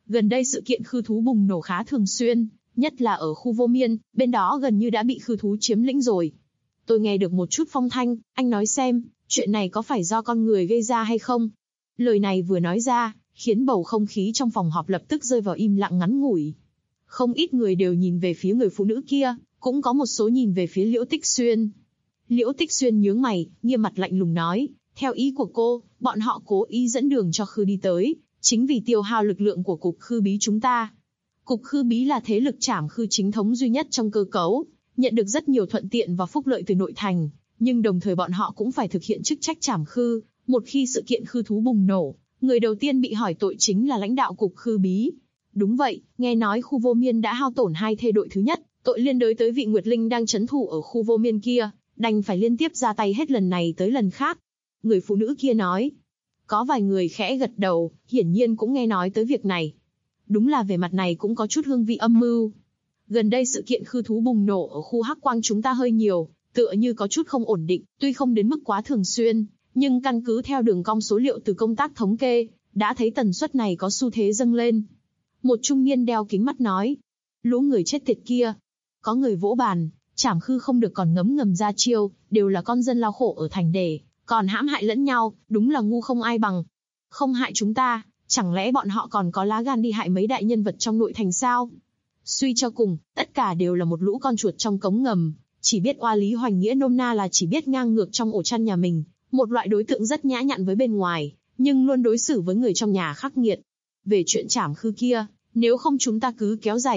Gần đây sự kiện khư thú bùng nổ khá thường xuyên, nhất là ở khu Vô Miên, bên đó gần như đã bị khư thú chiếm lĩnh rồi. Tôi nghe được một chút phong thanh, anh nói xem, chuyện này có phải do con người gây ra hay không? Lời này vừa nói ra, khiến bầu không khí trong phòng họp lập tức rơi vào im lặng ngắn ngủi. Không ít người đều nhìn về phía người phụ nữ kia, cũng có một số nhìn về phía Liễu Tích Xuyên. Liễu Tích Xuyên nhướng mày, nghiêm mặt lạnh lùng nói, theo ý của cô, bọn họ cố ý dẫn đường cho khư đi tới, chính vì tiêu hao lực lượng của cục khư bí chúng ta. Cục khư bí là thế lực trảm khư chính thống duy nhất trong cơ cấu, nhận được rất nhiều thuận tiện và phúc lợi từ nội thành, nhưng đồng thời bọn họ cũng phải thực hiện chức trách trảm khư. Một khi sự kiện khư thú bùng nổ, người đầu tiên bị hỏi tội chính là lãnh đạo cục khư bí. Đúng vậy, nghe nói khu Vô Miên đã hao tổn 2 thê đội thứ nhất, tội liên đới tới vị Nguyệt Linh đang trấn thủ ở khu Vô Miên kia, đành phải liên tiếp ra tay hết lần này tới lần khác. Người phụ nữ kia nói. Có vài người khẽ gật đầu, hiển nhiên cũng nghe nói tới việc này. Đúng là về mặt này cũng có chút hương vị âm mưu. Gần đây sự kiện khư thú bùng nổ ở khu Hắc Quang chúng ta hơi nhiều, tựa như có chút không ổn định, tuy không đến mức quá thường xuyên, nhưng căn cứ theo đường cong số liệu từ công tác thống kê, đã thấy tần suất này có xu thế dâng lên. Một trung niên đeo kính mắt nói, lũ người chết tiệt kia. Có người vỗ bàn, trảm khư không được còn ngấm ngầm ra chiêu, đều là con dân lao khổ ở thành đề, còn hãm hại lẫn nhau, đúng là ngu không ai bằng. Không hại chúng ta, chẳng lẽ bọn họ còn có lá gan đi hại mấy đại nhân vật trong nội thành sao? Suy cho cùng, tất cả đều là một lũ con chuột trong cống ngầm, chỉ biết oa lý hoành nghĩa, nôm na là chỉ biết ngang ngược trong ổ chăn nhà mình, một loại đối tượng rất nhã nhặn với bên ngoài, nhưng luôn đối xử với người trong nhà khắc nghiệt. Về chuyện trảm khư kia, nếu không chúng ta cứ kéo dài.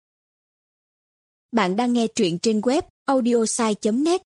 Bạn đang nghe truyện trên web audiosai.net.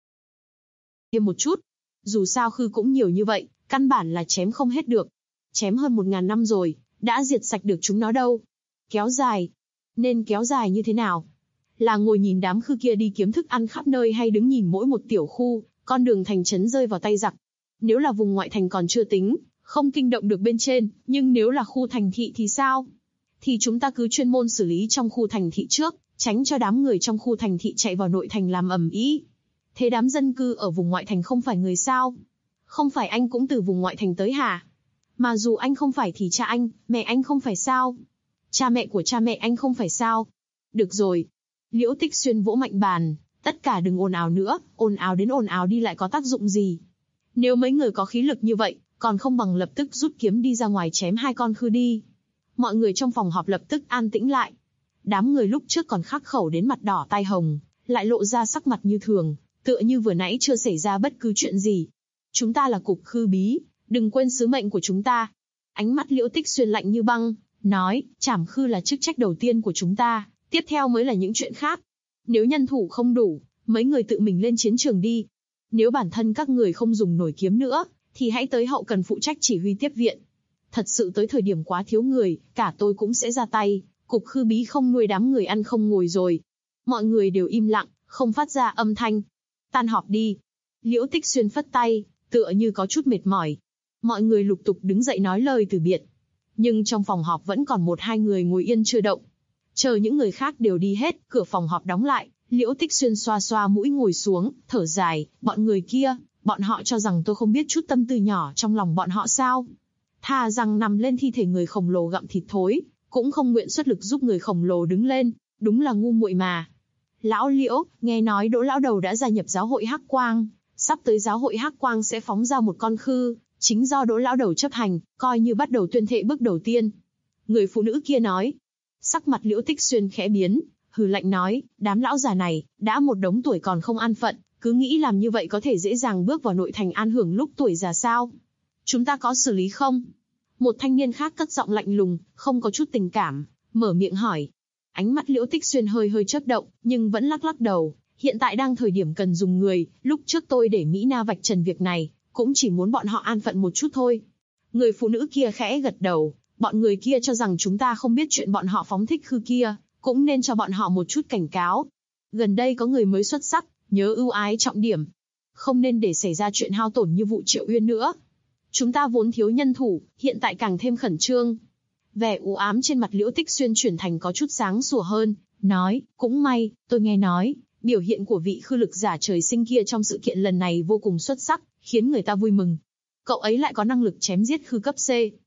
Thêm một chút, dù sao khư cũng nhiều như vậy, căn bản là chém không hết được. Chém hơn 1000 năm rồi, đã diệt sạch được chúng nó đâu. Kéo dài. Nên kéo dài như thế nào? Là ngồi nhìn đám khư kia đi kiếm thức ăn khắp nơi, hay đứng nhìn mỗi một tiểu khu, con đường thành trấn rơi vào tay giặc? Nếu là vùng ngoại thành còn chưa tính, không kinh động được bên trên, nhưng nếu là khu thành thị thì sao? Thì chúng ta cứ chuyên môn xử lý trong khu thành thị trước, tránh cho đám người trong khu thành thị chạy vào nội thành làm ầm ĩ. Thế đám dân cư ở vùng ngoại thành không phải người sao? Không phải anh cũng từ vùng ngoại thành tới hả? Mà dù anh không phải thì cha anh, mẹ anh không phải sao? Cha mẹ của cha mẹ anh không phải sao? Được rồi. Liễu Tích Xuyên vỗ mạnh bàn, tất cả đừng ồn ào nữa, ồn ào đến ồn ào đi lại có tác dụng gì? Nếu mấy người có khí lực như vậy, còn không bằng lập tức rút kiếm đi ra ngoài chém 2 con khư đi. Mọi người trong phòng họp lập tức an tĩnh lại. Đám người lúc trước còn khắc khẩu đến mặt đỏ tai hồng, lại lộ ra sắc mặt như thường, tựa như vừa nãy chưa xảy ra bất cứ chuyện gì. Chúng ta là cục khư bí, đừng quên sứ mệnh của chúng ta. Ánh mắt Liễu Tích Xuyên lạnh như băng, nói, trảm khư là chức trách đầu tiên của chúng ta, tiếp theo mới là những chuyện khác. Nếu nhân thủ không đủ, mấy người tự mình lên chiến trường đi. Nếu bản thân các người không dùng nổi kiếm nữa, thì hãy tới hậu cần phụ trách chỉ huy tiếp viện. Thật sự tới thời điểm quá thiếu người, cả tôi cũng sẽ ra tay. Cục khư bí không nuôi đám người ăn không ngồi rồi. Mọi người đều im lặng, không phát ra âm thanh. Tan họp đi. Liễu Tích Xuyên phất tay, tựa như có chút mệt mỏi. Mọi người lục tục đứng dậy nói lời từ biệt. Nhưng trong phòng họp vẫn còn 1-2 người ngồi yên chưa động. Chờ những người khác đều đi hết, cửa phòng họp đóng lại, Liễu Tích Xuyên xoa xoa mũi ngồi xuống, thở dài, bọn người kia, bọn họ cho rằng tôi không biết chút tâm tư nhỏ trong lòng bọn họ sao? Thà rằng nằm lên thi thể người khổng lồ gặm thịt thối, cũng không nguyện xuất lực giúp người khổng lồ đứng lên, đúng là ngu muội mà. Lão Liễu, nghe nói Đỗ lão đầu đã gia nhập giáo hội Hắc Quang, sắp tới giáo hội Hắc Quang sẽ phóng ra một con khư, chính do Đỗ lão đầu chấp hành, coi như bắt đầu tuyên thệ bước đầu tiên. Người phụ nữ kia nói. Sắc mặt Liễu Tích Xuyên khẽ biến, hừ lạnh nói, đám lão già này, đã một đống tuổi còn không an phận, cứ nghĩ làm như vậy có thể dễ dàng bước vào nội thành an hưởng lúc tuổi già sao? Chúng ta có xử lý không? Một thanh niên khác cất giọng lạnh lùng, không có chút tình cảm, mở miệng hỏi. Ánh mắt Liễu Tích Xuyên hơi hơi chớp động, nhưng vẫn lắc lắc đầu. Hiện tại đang thời điểm cần dùng người, lúc trước tôi để Mỹ Na vạch trần việc này, cũng chỉ muốn bọn họ an phận một chút thôi. Người phụ nữ kia khẽ gật đầu, bọn người kia cho rằng chúng ta không biết chuyện bọn họ phóng thích khư kia, cũng nên cho bọn họ một chút cảnh cáo. Gần đây có người mới xuất sắc, nhớ ưu ái trọng điểm. Không nên để xảy ra chuyện hao tổn như vụ Triệu Uyên nữa. Chúng ta vốn thiếu nhân thủ, hiện tại càng thêm khẩn trương. Vẻ u ám trên mặt Liễu Tích Xuyên chuyển thành có chút sáng sủa hơn, nói, cũng may, tôi nghe nói, biểu hiện của vị khư lực giả trời sinh kia trong sự kiện lần này vô cùng xuất sắc, khiến người ta vui mừng. Cậu ấy lại có năng lực chém giết khư cấp C.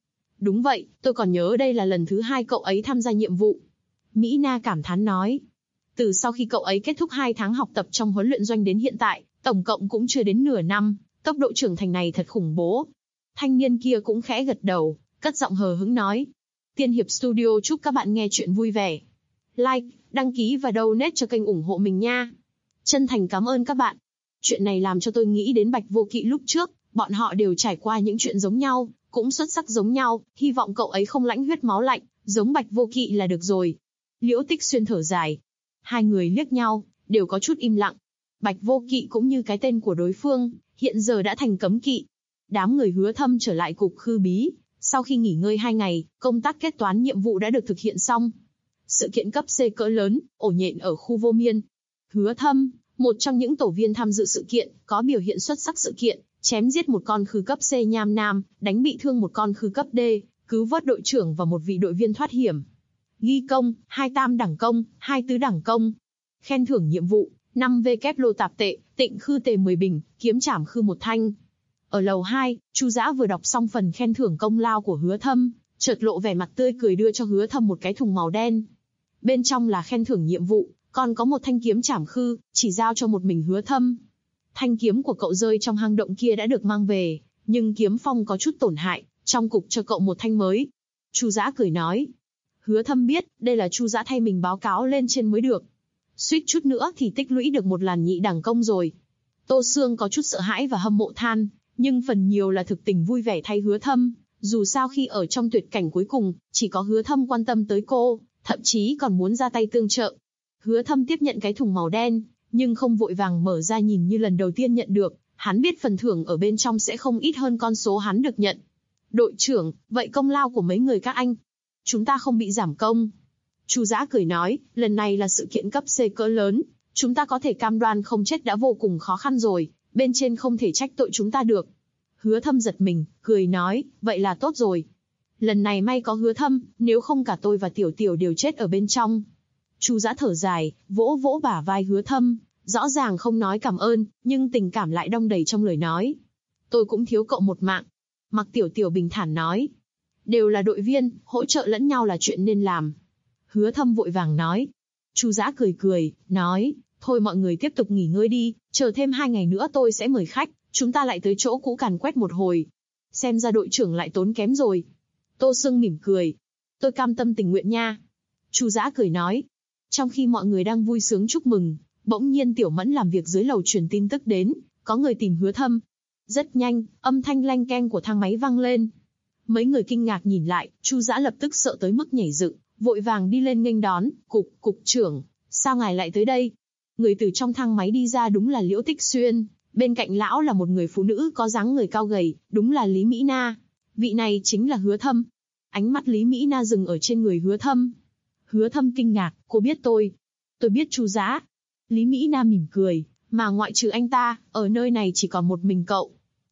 Đúng vậy, tôi còn nhớ đây là lần thứ 2 cậu ấy tham gia nhiệm vụ. Mỹ Na cảm thán nói. Từ sau khi cậu ấy kết thúc 2 tháng học tập trong huấn luyện doanh đến hiện tại, tổng cộng cũng chưa đến nửa năm, tốc độ trưởng thành này thật khủng bố. Thanh niên kia cũng khẽ gật đầu, cất giọng hờ hững nói. Tiên Hiệp Studio chúc các bạn nghe chuyện vui vẻ. Like, đăng ký và donate cho kênh ủng hộ mình nha. Chân thành cảm ơn các bạn. Chuyện này làm cho tôi nghĩ đến Bạch Vô Kỵ lúc trước, bọn họ đều trải qua những chuyện giống nhau, cũng xuất sắc giống nhau, hy vọng cậu ấy không lãnh huyết máu lạnh, giống Bạch Vô Kỵ là được rồi. Liễu Tích Xuyên thở dài. Hai người liếc nhau, đều có chút im lặng. Bạch Vô Kỵ cũng như cái tên của đối phương, hiện giờ đã thành cấm kỵ. Đám người Hứa Thâm trở lại cục Khư Bí, sau khi nghỉ ngơi 2 ngày, công tác kết toán nhiệm vụ đã được thực hiện xong. Sự kiện cấp C cỡ lớn, ổ nhện ở khu Vô Miên. Hứa Thâm, một trong những tổ viên tham dự sự kiện, có biểu hiện xuất sắc sự kiện, chém giết một con khư cấp C nham nam, đánh bị thương một con khư cấp D, cứu vớt đội trưởng và một vị đội viên thoát hiểm. Ghi công, 2 tam đẳng công, 2 tứ đẳng công. Khen thưởng nhiệm vụ, 5 W lô tạp tệ, tịnh khư tề 10 bình, kiếm trảm khư 1 thanh. Ở lầu 2, Chu Dã vừa đọc xong phần khen thưởng công lao của Hứa Thâm, chợt lộ vẻ mặt tươi cười đưa cho Hứa Thâm một cái thùng màu đen. Bên trong là khen thưởng nhiệm vụ, còn có một thanh kiếm trảm khư, chỉ giao cho một mình Hứa Thâm. Thanh kiếm của cậu rơi trong hang động kia đã được mang về, nhưng kiếm phong có chút tổn hại, trong cục cho cậu một thanh mới. Chu Dã cười nói. Hứa Thâm biết, đây là Chu Dã thay mình báo cáo lên trên mới được. Suýt chút nữa thì tích lũy được một làn nhị đẳng công rồi. Tô Sương có chút sợ hãi và hâm mộ than, nhưng phần nhiều là thực tình vui vẻ thay Hứa Thâm. Dù sao khi ở trong tuyệt cảnh cuối cùng, chỉ có Hứa Thâm quan tâm tới cô, thậm chí còn muốn ra tay tương trợ. Hứa Thâm tiếp nhận cái thùng màu đen, nhưng không vội vàng mở ra nhìn như lần đầu tiên nhận được. Hắn biết phần thưởng ở bên trong sẽ không ít hơn con số hắn được nhận. Đội trưởng, vậy công lao của mấy người các anh? Chúng ta không bị giảm công. Chu Dã cười nói, lần này là sự kiện cấp C cỡ lớn, chúng ta có thể cam đoan không chết đã vô cùng khó khăn rồi, bên trên không thể trách tội chúng ta được. Hứa Thâm giật mình, cười nói, vậy là tốt rồi. Lần này may có Hứa Thâm, nếu không cả tôi và Tiểu Tiểu đều chết ở bên trong. Chu Dã thở dài, vỗ vỗ bả vai Hứa Thâm, rõ ràng không nói cảm ơn, nhưng tình cảm lại đong đầy trong lời nói. Tôi cũng thiếu cậu một mạng. Mặc Tiểu Tiểu bình thản nói. Đều là đội viên, hỗ trợ lẫn nhau là chuyện nên làm. Hứa Thâm vội vàng nói. Chu Dã cười cười, nói, thôi mọi người tiếp tục nghỉ ngơi đi, chờ thêm 2 ngày nữa tôi sẽ mời khách, chúng ta lại tới chỗ cũ càn quét một hồi. Xem ra đội trưởng lại tốn kém rồi. Tô Sương mỉm cười. Tôi cam tâm tình nguyện nha. Chu Dã cười nói. Trong khi mọi người đang vui sướng chúc mừng, bỗng nhiên Tiểu Mẫn làm việc dưới lầu truyền tin tức đến, có người tìm Hứa Thâm. Rất nhanh, âm thanh leng keng của thang máy vang lên. Mấy người kinh ngạc nhìn lại, Chu Dã lập tức sợ tới mức nhảy dựng, vội vàng đi lên nghênh đón, cục trưởng, sao ngài lại tới đây? Người từ trong thang máy đi ra đúng là Liễu Tích Xuyên, bên cạnh lão là một người phụ nữ có dáng người cao gầy, đúng là Lý Mỹ Na. Vị này chính là Hứa Thâm. Ánh mắt Lý Mỹ Na dừng ở trên người Hứa Thâm. Hứa Thâm kinh ngạc, cô biết tôi. Tôi biết Chu Dã. Lý Mỹ Na mỉm cười, mà ngoại trừ anh ta, ở nơi này chỉ còn một mình cậu.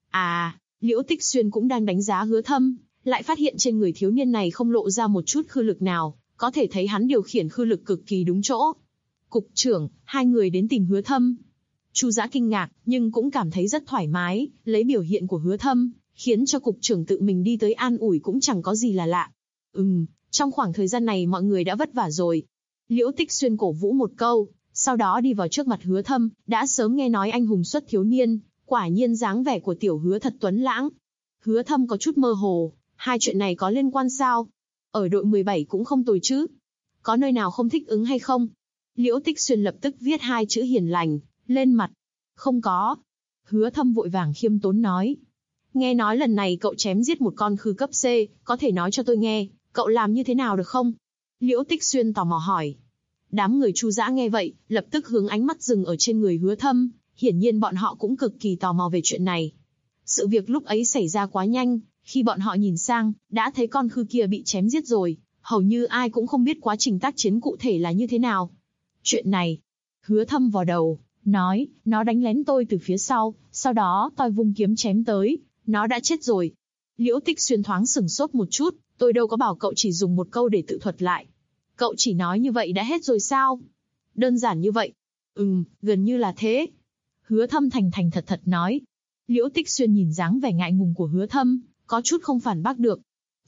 À, Liễu Tích Xuyên cũng đang đánh giá Hứa Thâm, lại phát hiện trên người thiếu niên này không lộ ra một chút khư lực nào, có thể thấy hắn điều khiển khư lực cực kỳ đúng chỗ. Cục trưởng, 2 người đến tìm Hứa Thâm. Chu Dã kinh ngạc, nhưng cũng cảm thấy rất thoải mái, lấy biểu hiện của Hứa Thâm, khiến cho cục trưởng tự mình đi tới an ủi cũng chẳng có gì là lạ. Trong khoảng thời gian này mọi người đã vất vả rồi. Liễu Tích Xuyên cổ vũ một câu, sau đó đi vào trước mặt Hứa Thâm, đã sớm nghe nói anh hùng xuất thiếu niên, quả nhiên dáng vẻ của tiểu Hứa thật tuấn lãng. Hứa Thâm có chút mơ hồ, hai chuyện này có liên quan sao? Ở đội 17 cũng không tồi chứ? Có nơi nào không thích ứng hay không? Liễu Tích Xuyên lập tức viết 2 chữ hiền lành lên mặt. Không có. Hứa Thâm vội vàng khiêm tốn nói. Nghe nói lần này cậu chém giết một con khư cấp C, có thể nói cho tôi nghe, cậu làm như thế nào được không? Liễu Tích Xuyên tò mò hỏi. Đám người Chu Dã nghe vậy, lập tức hướng ánh mắt dừng ở trên người Hứa Thâm, hiển nhiên bọn họ cũng cực kỳ tò mò về chuyện này. Sự việc lúc ấy xảy ra quá nhanh, khi bọn họ nhìn sang, đã thấy con khư kia bị chém giết rồi, hầu như ai cũng không biết quá trình tác chiến cụ thể là như thế nào. Chuyện này, Hứa Thâm vò đầu, nói, nó đánh lén tôi từ phía sau đó tôi vung kiếm chém tới, nó đã chết rồi. Liễu Tích Xuyên thoáng sửng sốt một chút, tôi đâu có bảo cậu chỉ dùng một câu để tự thuật lại. Cậu chỉ nói như vậy đã hết rồi sao? Đơn giản như vậy. Gần như là thế. Hứa Thâm thành thật thật nói. Liễu Tích Xuyên nhìn dáng vẻ ngại ngùng của Hứa Thâm, có chút không phản bác được.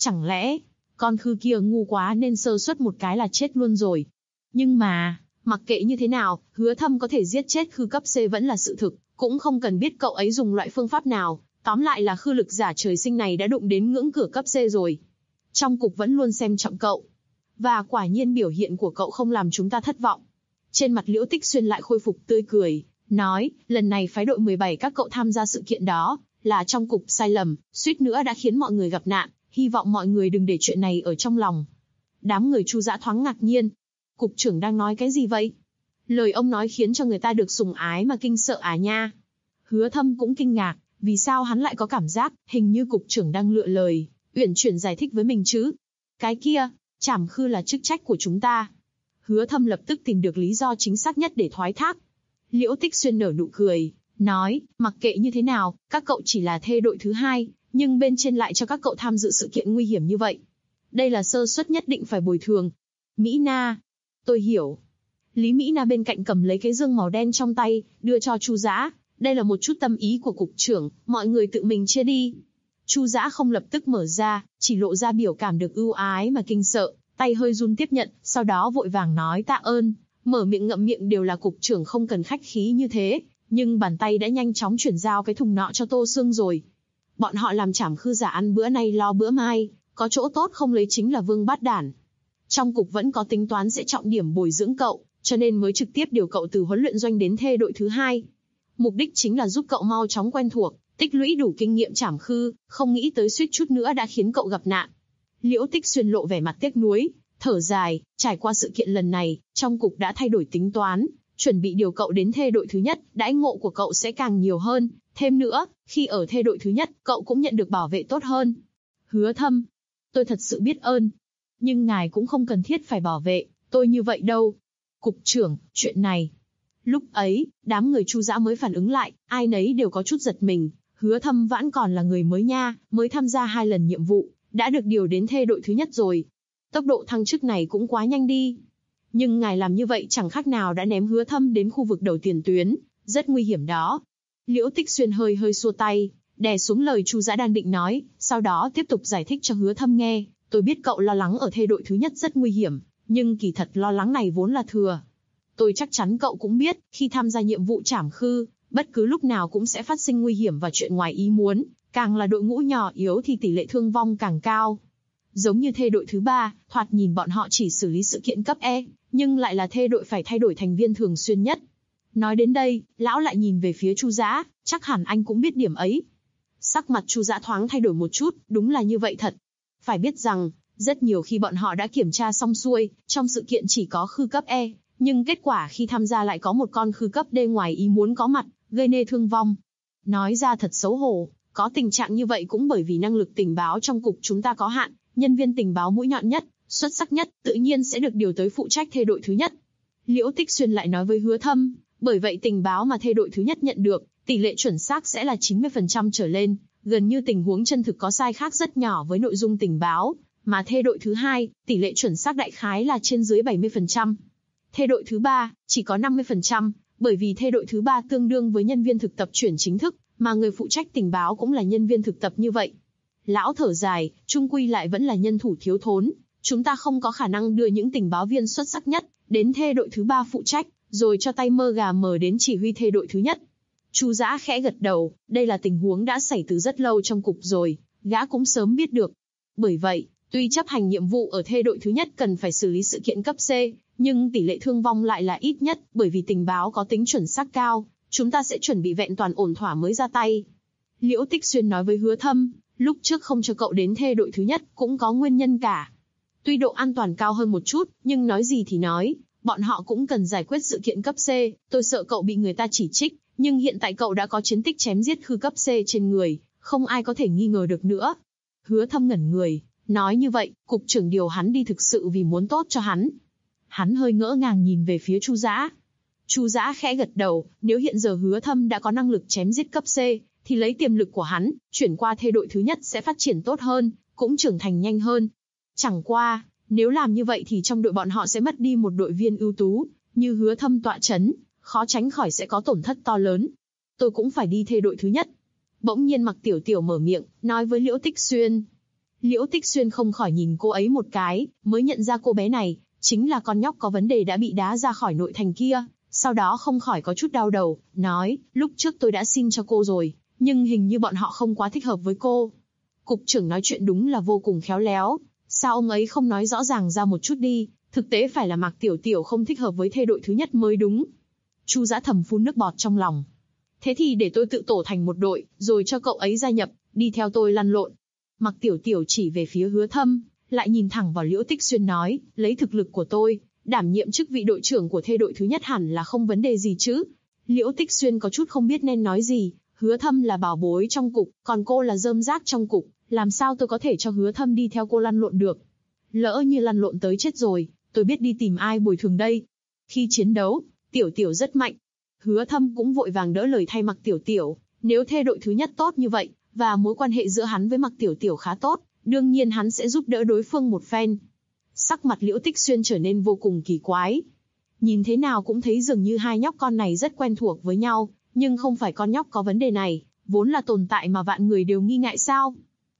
Chẳng lẽ, con khư kia ngu quá nên sơ suất một cái là chết luôn rồi. Nhưng mà, mặc kệ như thế nào, Hứa Thâm có thể giết chết khư cấp C vẫn là sự thực, cũng không cần biết cậu ấy dùng loại phương pháp nào. Tóm lại là khư lực giả trời sinh này đã đụng đến ngưỡng cửa cấp C rồi. Trong cục vẫn luôn xem trọng cậu. Và quả nhiên biểu hiện của cậu không làm chúng ta thất vọng. Trên mặt Liễu Tích Xuyên lại khôi phục tươi cười, nói, lần này phái đội 17 các cậu tham gia sự kiện đó, là trong cục sai lầm, suýt nữa đã khiến mọi người gặp nạn, hy vọng mọi người đừng để chuyện này ở trong lòng. Đám người Chu Dã thoáng ngạc nhiên. Cục trưởng đang nói cái gì vậy? Lời ông nói khiến cho người ta được sủng ái mà kinh sợ à nha. Hứa Thâm cũng kinh ngạc, vì sao hắn lại có cảm giác, hình như cục trưởng đang lựa lời, uyển chuyển giải thích với mình chứ. Cái kia, trảm khư là chức trách của chúng ta. Hứa Thâm lập tức tìm được lý do chính xác nhất để thoái thác. Liễu Tích Xuyên nở nụ cười, nói, mặc kệ như thế nào, các cậu chỉ là thê đội thứ 2, nhưng bên trên lại cho các cậu tham dự sự kiện nguy hiểm như vậy. Đây là sơ suất nhất định phải bồi thường. Mỹ Na, tôi hiểu. Lý Mỹ Na bên cạnh cầm lấy cái dương màu đen trong tay, đưa cho Chu Dã. Đây là một chút tâm ý của cục trưởng, mọi người tự mình chia đi. Chu Dã không lập tức mở ra, chỉ lộ ra biểu cảm được ưu ái mà kinh sợ, tay hơi run tiếp nhận, sau đó vội vàng nói tạ ơn, mở miệng ngậm miệng đều là cục trưởng không cần khách khí như thế, nhưng bàn tay đã nhanh chóng chuyển giao cái thùng nọ cho Tô Sương rồi. Bọn họ làm trảm khư giả ăn bữa nay lo bữa mai, có chỗ tốt không lấy chính là vương bát đản. Trong cục vẫn có tính toán sẽ trọng điểm bồi dưỡng cậu, cho nên mới trực tiếp điều cậu từ huấn luyện doanh đến thê đội thứ 2. Mục đích chính là giúp cậu mau chóng quen thuộc, tích lũy đủ kinh nghiệm trảm khư, không nghĩ tới suýt chút nữa đã khiến cậu gặp nạn. Liễu Tích Xuyên lộ vẻ mặt tiếc nuối, thở dài, trải qua sự kiện lần này, trong cục đã thay đổi tính toán, chuẩn bị điều cậu đến thê đội thứ nhất, đãi ngộ của cậu sẽ càng nhiều hơn. Thêm nữa, khi ở thê đội thứ nhất, cậu cũng nhận được bảo vệ tốt hơn. Hứa Thâm, tôi thật sự biết ơn. Nhưng ngài cũng không cần thiết phải bảo vệ tôi như vậy đâu. Cục trưởng, chuyện này. Lúc ấy, đám người Chu Dã mới phản ứng lại, ai nấy đều có chút giật mình. Hứa Thâm vẫn còn là người mới nha, mới tham gia 2 lần nhiệm vụ, đã được điều đến thê đội thứ nhất rồi. Tốc độ thăng chức này cũng quá nhanh đi. Nhưng ngài làm như vậy chẳng khác nào đã ném Hứa Thâm đến khu vực đầu tiền tuyến, rất nguy hiểm đó. Liễu Tích Xuyên hơi xua tay, đè xuống lời Chu Dã đang định nói, sau đó tiếp tục giải thích cho Hứa Thâm nghe. Tôi biết cậu lo lắng ở thê đội thứ nhất rất nguy hiểm, nhưng kỳ thật lo lắng này vốn là thừa. Tôi chắc chắn cậu cũng biết, khi tham gia nhiệm vụ trảm khư, bất cứ lúc nào cũng sẽ phát sinh nguy hiểm và chuyện ngoài ý muốn, càng là đội ngũ nhỏ yếu thì tỷ lệ thương vong càng cao. Giống như thê đội thứ 3, thoạt nhìn bọn họ chỉ xử lý sự kiện cấp E, nhưng lại là thê đội phải thay đổi thành viên thường xuyên nhất. Nói đến đây, lão lại nhìn về phía Chu Dã, chắc hẳn anh cũng biết điểm ấy. Sắc mặt Chu Dã thoáng thay đổi một chút, đúng là như vậy thật. Phải biết rằng, rất nhiều khi bọn họ đã kiểm tra xong xuôi, trong sự kiện chỉ có khư cấp E, nhưng kết quả khi tham gia lại có một con khư cấp D ngoài ý muốn có mặt, gây nên thương vong. Nói ra thật xấu hổ, có tình trạng như vậy cũng bởi vì năng lực tình báo trong cục chúng ta có hạn, nhân viên tình báo mũi nhọn nhất, xuất sắc nhất, tự nhiên sẽ được điều tới phụ trách thê đội thứ nhất. Liễu Tích Xuyên lại nói với Hứa Thâm, bởi vậy tình báo mà thê đội thứ nhất nhận được, tỷ lệ chuẩn xác sẽ là 90% trở lên, gần như tình huống chân thực có sai khác rất nhỏ với nội dung tình báo, mà thê đội thứ 2, tỷ lệ chuẩn xác đại khái là trên dưới 70%. Thê đội thứ 3, chỉ có 50%, bởi vì thê đội thứ 3 tương đương với nhân viên thực tập chuyển chính thức, mà người phụ trách tình báo cũng là nhân viên thực tập như vậy. Lão thở dài, chung quy lại vẫn là nhân thủ thiếu thốn, chúng ta không có khả năng đưa những tình báo viên xuất sắc nhất đến thê đội thứ 3 phụ trách, rồi cho tay mơ gà mờ đến chỉ huy thê đội thứ nhất. Chu Dã khẽ gật đầu, đây là tình huống đã xảy từ rất lâu trong cục rồi, gã cũng sớm biết được. Bởi vậy, tuy chấp hành nhiệm vụ ở thê đội thứ nhất cần phải xử lý sự kiện cấp C, nhưng tỷ lệ thương vong lại là ít nhất, bởi vì tình báo có tính chuẩn xác cao, chúng ta sẽ chuẩn bị vẹn toàn ổn thỏa mới ra tay. Liễu Tích Xuyên nói với Hứa Thâm, lúc trước không cho cậu đến thê đội thứ nhất cũng có nguyên nhân cả. Tuy độ an toàn cao hơn một chút, nhưng nói gì thì nói, bọn họ cũng cần giải quyết sự kiện cấp C, tôi sợ cậu bị người ta chỉ trích, nhưng hiện tại cậu đã có chiến tích chém giết khư cấp C trên người, không ai có thể nghi ngờ được nữa. Hứa Thâm ngẩn người, nói như vậy, cục trưởng điều hắn đi thực sự vì muốn tốt cho hắn. Hắn hơi ngỡ ngàng nhìn về phía Chu Dã. Chu Dã khẽ gật đầu, nếu hiện giờ Hứa Thâm đã có năng lực chém giết cấp C, thì lấy tiềm lực của hắn, chuyển qua thê đội thứ nhất sẽ phát triển tốt hơn, cũng trưởng thành nhanh hơn. Chẳng qua, nếu làm như vậy thì trong đội bọn họ sẽ mất đi một đội viên ưu tú, như Hứa Thâm tọa chấn, khó tránh khỏi sẽ có tổn thất to lớn. Tôi cũng phải đi thê đội thứ nhất. Bỗng nhiên Mặc Tiểu Tiểu mở miệng, nói với Liễu Tích Xuyên. Liễu Tích Xuyên không khỏi nhìn cô ấy một cái, mới nhận ra cô bé này chính là con nhóc có vấn đề đã bị đá ra khỏi nội thành kia. Sau đó không khỏi có chút đau đầu, nói, lúc trước tôi đã xin cho cô rồi, nhưng hình như bọn họ không quá thích hợp với cô. Cục trưởng nói chuyện đúng là vô cùng khéo léo, sao ông ấy không nói rõ ràng ra một chút đi, thực tế phải là Mạc Tiểu Tiểu không thích hợp với thê đội thứ nhất mới đúng. Chu Dã thầm phun nước bọt trong lòng. Thế thì để tôi tự tổ thành một đội, rồi cho cậu ấy gia nhập, đi theo tôi lăn lộn. Mạc Tiểu Tiểu chỉ về phía Hứa Thâm, lại nhìn thẳng vào Liễu Tích Xuyên nói, lấy thực lực của tôi, đảm nhiệm chức vị đội trưởng của thê đội thứ nhất hẳn là không vấn đề gì chứ. Liễu Tích Xuyên có chút không biết nên nói gì, Hứa Thâm là bảo bối trong cục, còn cô là rơm rác trong cục, làm sao tôi có thể cho Hứa Thâm đi theo cô lăn lộn được. Lỡ như lăn lộn tới chết rồi, tôi biết đi tìm ai bồi thường đây. Khi chiến đấu, Tiểu Tiểu rất mạnh. Hứa Thâm cũng vội vàng đỡ lời thay Mạc Tiểu Tiểu, nếu thê đội thứ nhất tốt như vậy, và mối quan hệ giữa hắn với Mạc Tiểu Tiểu khá tốt, đương nhiên hắn sẽ giúp đỡ đối phương một phen. Sắc mặt Liễu Tích Xuyên trở nên vô cùng kỳ quái. Nhìn thế nào cũng thấy dường như hai nhóc con này rất quen thuộc với nhau, nhưng không phải con nhóc có vấn đề này, vốn là tồn tại mà vạn người đều nghi ngại sao?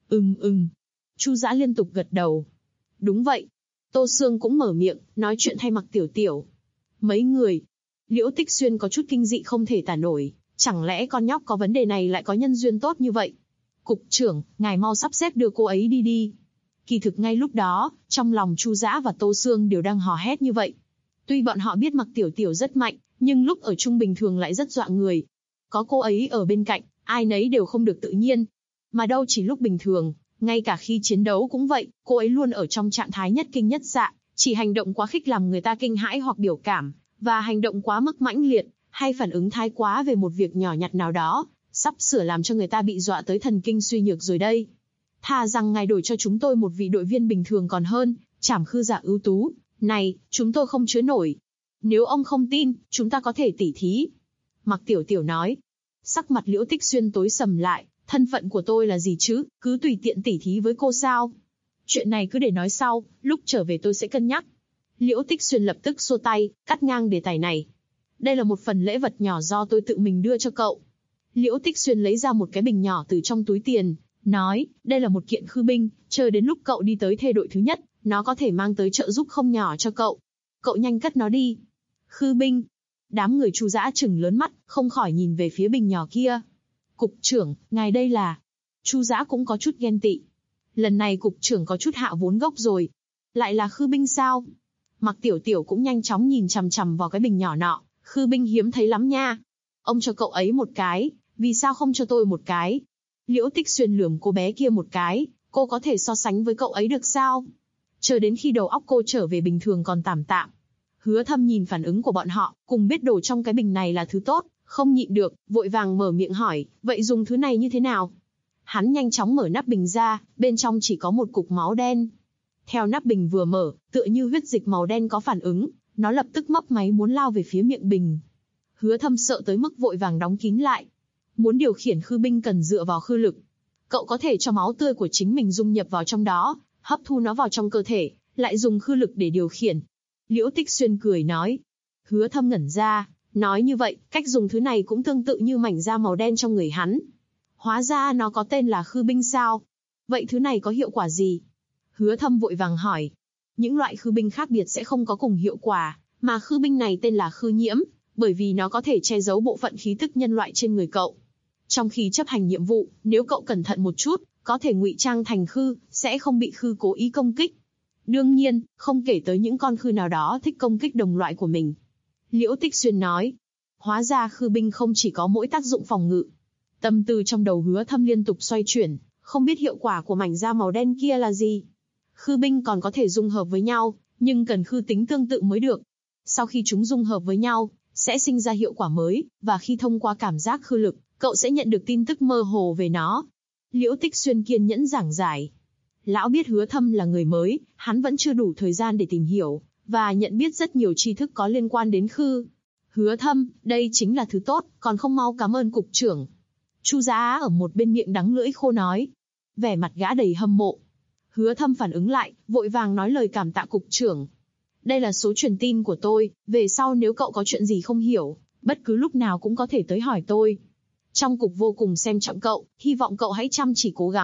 Chu Dã liên tục gật đầu. Đúng vậy. Tô Sương cũng mở miệng, nói chuyện thay Mạc Tiểu Tiểu. Mấy người. Liễu Tích Xuyên có chút kinh dị không thể tả nổi, chẳng lẽ con nhóc có vấn đề này lại có nhân duyên tốt như vậy? Cục trưởng, ngài mau sắp xếp đưa cô ấy đi. Kỳ thực ngay lúc đó, trong lòng Chu Dã và Tô Sương đều đang hò hét như vậy. Tuy bọn họ biết Mạc Tiểu Tiểu rất mạnh, nhưng lúc ở chung bình thường lại rất dọa người. Có cô ấy ở bên cạnh, ai nấy đều không được tự nhiên. Mà đâu chỉ lúc bình thường, ngay cả khi chiến đấu cũng vậy, cô ấy luôn ở trong trạng thái nhất kinh nhất dạ, chỉ hành động quá khích làm người ta kinh hãi hoặc biểu cảm, và hành động quá mức mãnh liệt, hay phản ứng thái quá về một việc nhỏ nhặt nào đó, sắp sửa làm cho người ta bị dọa tới thần kinh suy nhược rồi đây. Thà rằng ngài đổi cho chúng tôi một vị đội viên bình thường còn hơn, Trảm Khư giả ưu tú, này, chúng tôi không chứa nổi. Nếu ông không tin, chúng ta có thể tỉ thí. Mạc Tiểu Tiểu nói. Sắc mặt Liễu Tích Xuyên tối sầm lại, thân phận của tôi là gì chứ, cứ tùy tiện tỉ thí với cô sao? Chuyện này cứ để nói sau, lúc trở về tôi sẽ cân nhắc. Liễu Tích Xuyên lập tức xua tay, cắt ngang đề tài này. Đây là một phần lễ vật nhỏ do tôi tự mình đưa cho cậu. Liễu Tích Xuyên lấy ra một cái bình nhỏ từ trong túi tiền, nói, đây là một kiện khư binh, chờ đến lúc cậu đi tới thê đội thứ nhất, nó có thể mang tới trợ giúp không nhỏ cho cậu. Cậu nhanh cất nó đi. Khư binh. Đám người Chu Dã trừng lớn mắt, không khỏi nhìn về phía bình nhỏ kia. Cục trưởng, ngài đây là... Chu Dã cũng có chút ghen tị. Lần này cục trưởng có chút hạ vốn gốc rồi. Lại là khư binh sao? Mạc Tiểu Tiểu cũng nhanh chóng nhìn chằm chằm vào cái bình nhỏ nọ. Khư binh hiếm thấy lắm nha. Ông cho cậu ấy một cái, vì sao không cho tôi một cái? Liễu Tích Xuyên lườm cô bé kia một cái, cô có thể so sánh với cậu ấy được sao? Chờ đến khi đầu óc cô trở về bình thường còn tạm tạm. Hứa Thâm nhìn phản ứng của bọn họ, cùng biết đồ trong cái bình này là thứ tốt, không nhịn được, vội vàng mở miệng hỏi, vậy dùng thứ này như thế nào? Hắn nhanh chóng mở nắp bình ra, bên trong chỉ có một cục máu đen. Theo nắp bình vừa mở, tựa như huyết dịch màu đen có phản ứng, nó lập tức mấp máy muốn lao về phía miệng bình. Hứa Thâm sợ tới mức vội vàng đóng kín lại. Muốn điều khiển khư binh cần dựa vào khư lực. Cậu có thể cho máu tươi của chính mình dung nhập vào trong đó, hấp thu nó vào trong cơ thể, lại dùng khư lực để điều khiển. Liễu Tích Xuyên cười nói. Hứa Thâm ngẩn ra, nói như vậy, cách dùng thứ này cũng tương tự như mảnh da màu đen trong người hắn. Hóa ra nó có tên là khư binh sao? Vậy thứ này có hiệu quả gì? Hứa Thâm vội vàng hỏi. Những loại khư binh khác biệt sẽ không có cùng hiệu quả, mà khư binh này tên là khư nhiễm, bởi vì nó có thể che giấu bộ phận khí tức nhân loại trên người cậu. Trong khi chấp hành nhiệm vụ, nếu cậu cẩn thận một chút, có thể ngụy trang thành khư, sẽ không bị khư cố ý công kích. Đương nhiên, không kể tới những con khư nào đó thích công kích đồng loại của mình. Liễu Tích Xuyên nói. Hóa ra khư binh không chỉ có mỗi tác dụng phòng ngự. Tâm tư trong đầu Hứa Thâm liên tục xoay chuyển, không biết hiệu quả của mảnh da màu đen kia là gì. Khư binh còn có thể dung hợp với nhau, nhưng cần khư tính tương tự mới được. Sau khi chúng dung hợp với nhau, sẽ sinh ra hiệu quả mới, và khi thông qua cảm giác khư lực, cậu sẽ nhận được tin tức mơ hồ về nó. Liễu Tích Xuyên kiên nhẫn giảng giải. Lão biết Hứa Thâm là người mới, hắn vẫn chưa đủ thời gian để tìm hiểu, và nhận biết rất nhiều tri thức có liên quan đến khư. Hứa Thâm, đây chính là thứ tốt, còn không mau cảm ơn cục trưởng. Chu Dã ở một bên miệng đắng lưỡi khô nói. Vẻ mặt gã đầy hâm mộ. Hứa Thâm phản ứng lại, vội vàng nói lời cảm tạ cục trưởng. Đây là số truyền tin của tôi, về sau nếu cậu có chuyện gì không hiểu, bất cứ lúc nào cũng có thể tới hỏi tôi. Trong cục vô cùng xem trọng cậu, hy vọng cậu hãy chăm chỉ cố gắng,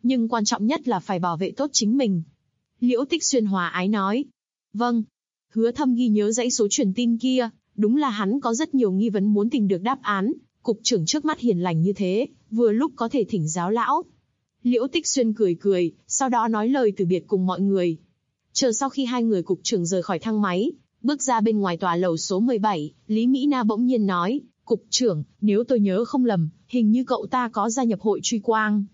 nhưng quan trọng nhất là phải bảo vệ tốt chính mình. Liễu Tích Xuyên hòa ái nói. Vâng. Hứa Thâm ghi nhớ dãy số truyền tin kia, đúng là hắn có rất nhiều nghi vấn muốn tìm được đáp án. Cục trưởng trước mắt hiền lành như thế, vừa lúc có thể thỉnh giáo lão. Liễu Tích Xuyên cười cười, sau đó nói lời từ biệt cùng mọi người. Chờ sau khi hai người cục trưởng rời khỏi thang máy, bước ra bên ngoài tòa lầu số 17, Lý Mỹ Na bỗng nhiên nói, cục trưởng, nếu tôi nhớ không lầm, hình như cậu ta có gia nhập hội truy quang.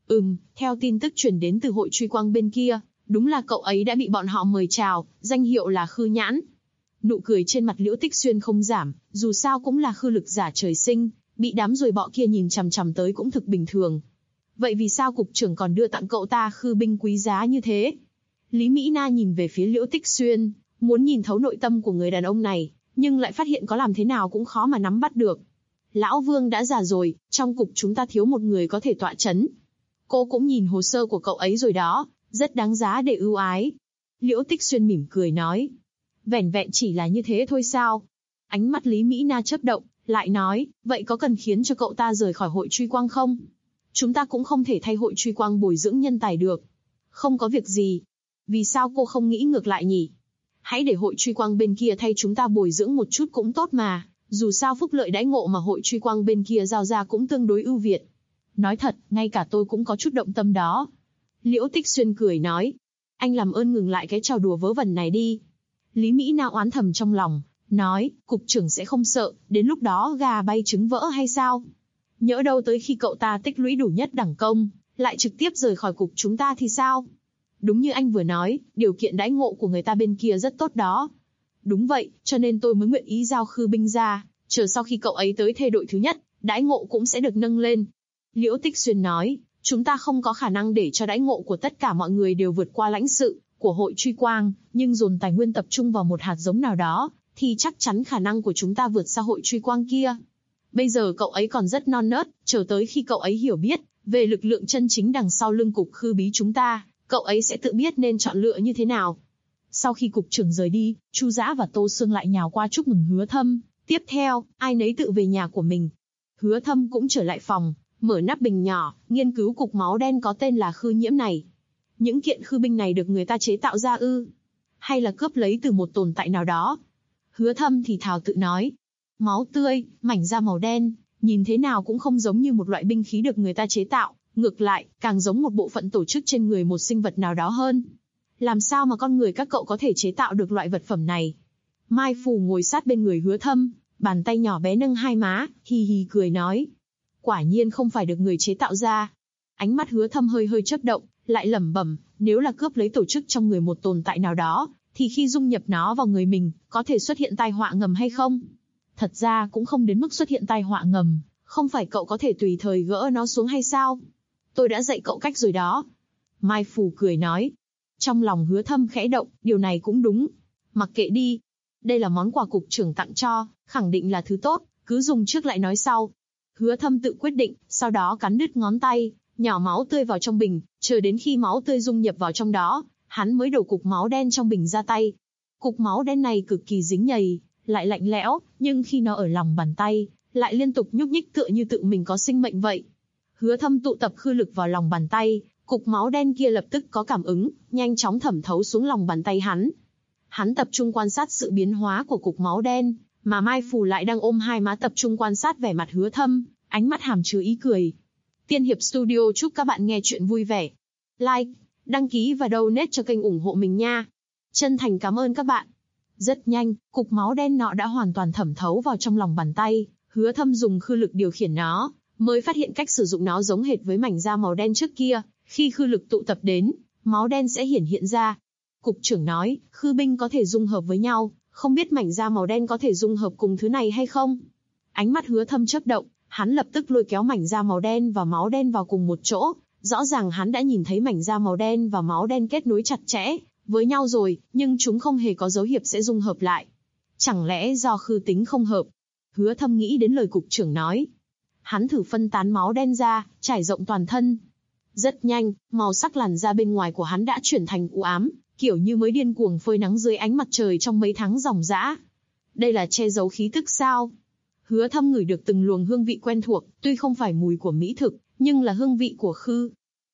Theo tin tức truyền đến từ hội truy quang bên kia, đúng là cậu ấy đã bị bọn họ mời chào, danh hiệu là Khư Nhãn. Nụ cười trên mặt Liễu Tích Xuyên không giảm, dù sao cũng là khư lực giả trời sinh, bị đám ruồi bọ kia nhìn chằm chằm tới cũng thực bình thường. Vậy vì sao cục trưởng còn đưa tặng cậu ta khư binh quý giá như thế? Lý Mỹ Na nhìn về phía Liễu Tích Xuyên, muốn nhìn thấu nội tâm của người đàn ông này, nhưng lại phát hiện có làm thế nào cũng khó mà nắm bắt được. Lão Vương đã già rồi, trong cục chúng ta thiếu một người có thể tọa chấn. Cô cũng nhìn hồ sơ của cậu ấy rồi đó, rất đáng giá để ưu ái. Liễu Tích Xuyên mỉm cười nói. Vẻn vẹn chỉ là như thế thôi sao? Ánh mắt Lý Mỹ Na chớp động, lại nói, vậy có cần khiến cho cậu ta rời khỏi hội truy quang không? Chúng ta cũng không thể thay hội truy quang bồi dưỡng nhân tài được. Không có việc gì. Vì sao cô không nghĩ ngược lại nhỉ? Hãy để hội truy quang bên kia thay chúng ta bồi dưỡng một chút cũng tốt mà. Dù sao phúc lợi đãi ngộ mà hội truy quang bên kia giao ra cũng tương đối ưu việt. Nói thật, ngay cả tôi cũng có chút động tâm đó. Liễu Tích Xuyên cười nói. Anh làm ơn ngừng lại cái trò đùa vớ vẩn này đi. Lý Mỹ Na oán thầm trong lòng, nói, cục trưởng sẽ không sợ, đến lúc đó gà bay trứng vỡ hay sao? Nhỡ đâu tới khi cậu ta tích lũy đủ nhất đẳng công, lại trực tiếp rời khỏi cục chúng ta thì sao? Đúng như anh vừa nói, điều kiện đãi ngộ của người ta bên kia rất tốt đó. Đúng vậy, cho nên tôi mới nguyện ý giao khư binh ra, chờ sau khi cậu ấy tới thê đội thứ nhất, đãi ngộ cũng sẽ được nâng lên. Liễu Tích Xuyên nói, chúng ta không có khả năng để cho đãi ngộ của tất cả mọi người đều vượt qua lãnh sự của hội truy quang, nhưng dồn tài nguyên tập trung vào một hạt giống nào đó, thì chắc chắn khả năng của chúng ta vượt xa hội truy quang kia. Bây giờ cậu ấy còn rất non nớt, chờ tới khi cậu ấy hiểu biết về lực lượng chân chính đằng sau lưng cục khư bí chúng ta, cậu ấy sẽ tự biết nên chọn lựa như thế nào. Sau khi cục trưởng rời đi, Chu Dã và Tô Sương lại nhào qua chúc mừng Hứa Thâm. Tiếp theo, ai nấy tự về nhà của mình. Hứa Thâm cũng trở lại phòng, mở nắp bình nhỏ, nghiên cứu cục máu đen có tên là Khư Nhiễm này. Những kiện khư binh này được người ta chế tạo ra ư? Hay là cướp lấy từ một tồn tại nào đó? Hứa Thâm thì thào tự nói. Máu tươi, mảnh da màu đen, nhìn thế nào cũng không giống như một loại binh khí được người ta chế tạo, ngược lại, càng giống một bộ phận tổ chức trên người một sinh vật nào đó hơn. Làm sao mà con người các cậu có thể chế tạo được loại vật phẩm này? Mai Phù ngồi sát bên người Hứa Thâm, bàn tay nhỏ bé nâng hai má, hi hi cười nói. Quả nhiên không phải được người chế tạo ra. Ánh mắt Hứa Thâm hơi hơi chớp động, lại lẩm bẩm, nếu là cướp lấy tổ chức trong người một tồn tại nào đó, thì khi dung nhập nó vào người mình, có thể xuất hiện tai họa ngầm hay không? Thật ra cũng không đến mức xuất hiện tai họa ngầm, không phải cậu có thể tùy thời gỡ nó xuống hay sao? Tôi đã dạy cậu cách rồi đó. Mai Phù cười nói. Trong lòng Hứa Thâm khẽ động, điều này cũng đúng. Mặc kệ đi. Đây là món quà cục trưởng tặng cho, khẳng định là thứ tốt, cứ dùng trước lại nói sau. Hứa Thâm tự quyết định, sau đó cắn đứt ngón tay, nhỏ máu tươi vào trong bình, chờ đến khi máu tươi dung nhập vào trong đó, hắn mới đổ cục máu đen trong bình ra tay. Cục máu đen này cực kỳ dính nhầy, lại lạnh lẽo, nhưng khi nó ở lòng bàn tay, lại liên tục nhúc nhích tựa như tự mình có sinh mệnh vậy. Hứa Thâm tụ tập khư lực vào lòng bàn tay, cục máu đen kia lập tức có cảm ứng, nhanh chóng thẩm thấu xuống lòng bàn tay hắn. Hắn tập trung quan sát sự biến hóa của cục máu đen, mà Mai Phù lại đang ôm hai má tập trung quan sát vẻ mặt Hứa Thâm, ánh mắt hàm chứa ý cười. Tiên Hiệp Studio chúc các bạn nghe chuyện vui vẻ. Like, đăng ký và donate cho kênh ủng hộ mình nha. Chân thành cảm ơn các bạn. Rất nhanh, cục máu đen nọ đã hoàn toàn thẩm thấu vào trong lòng bàn tay. Hứa Thâm dùng khư lực điều khiển nó, mới phát hiện cách sử dụng nó giống hệt với mảnh da màu đen trước kia. Khi khư lực tụ tập đến, máu đen sẽ hiện ra. Cục trưởng nói, khư binh có thể dung hợp với nhau, không biết mảnh da màu đen có thể dung hợp cùng thứ này hay không? Ánh mắt Hứa Thâm chớp động, hắn lập tức lôi kéo mảnh da màu đen và máu đen vào cùng một chỗ. Rõ ràng hắn đã nhìn thấy mảnh da màu đen và máu đen kết nối chặt chẽ với nhau rồi, nhưng chúng không hề có dấu hiệu sẽ dung hợp lại. Chẳng lẽ do khư tính không hợp? Hứa Thâm nghĩ đến lời cục trưởng nói. Hắn thử phân tán máu đen ra, trải rộng toàn thân. Rất nhanh, màu sắc làn da bên ngoài của hắn đã chuyển thành u ám, kiểu như mới điên cuồng phơi nắng dưới ánh mặt trời trong mấy tháng ròng rã. Đây là che giấu khí tức sao? Hứa Thâm ngửi được từng luồng hương vị quen thuộc, tuy không phải mùi của mỹ thực, nhưng là hương vị của khư.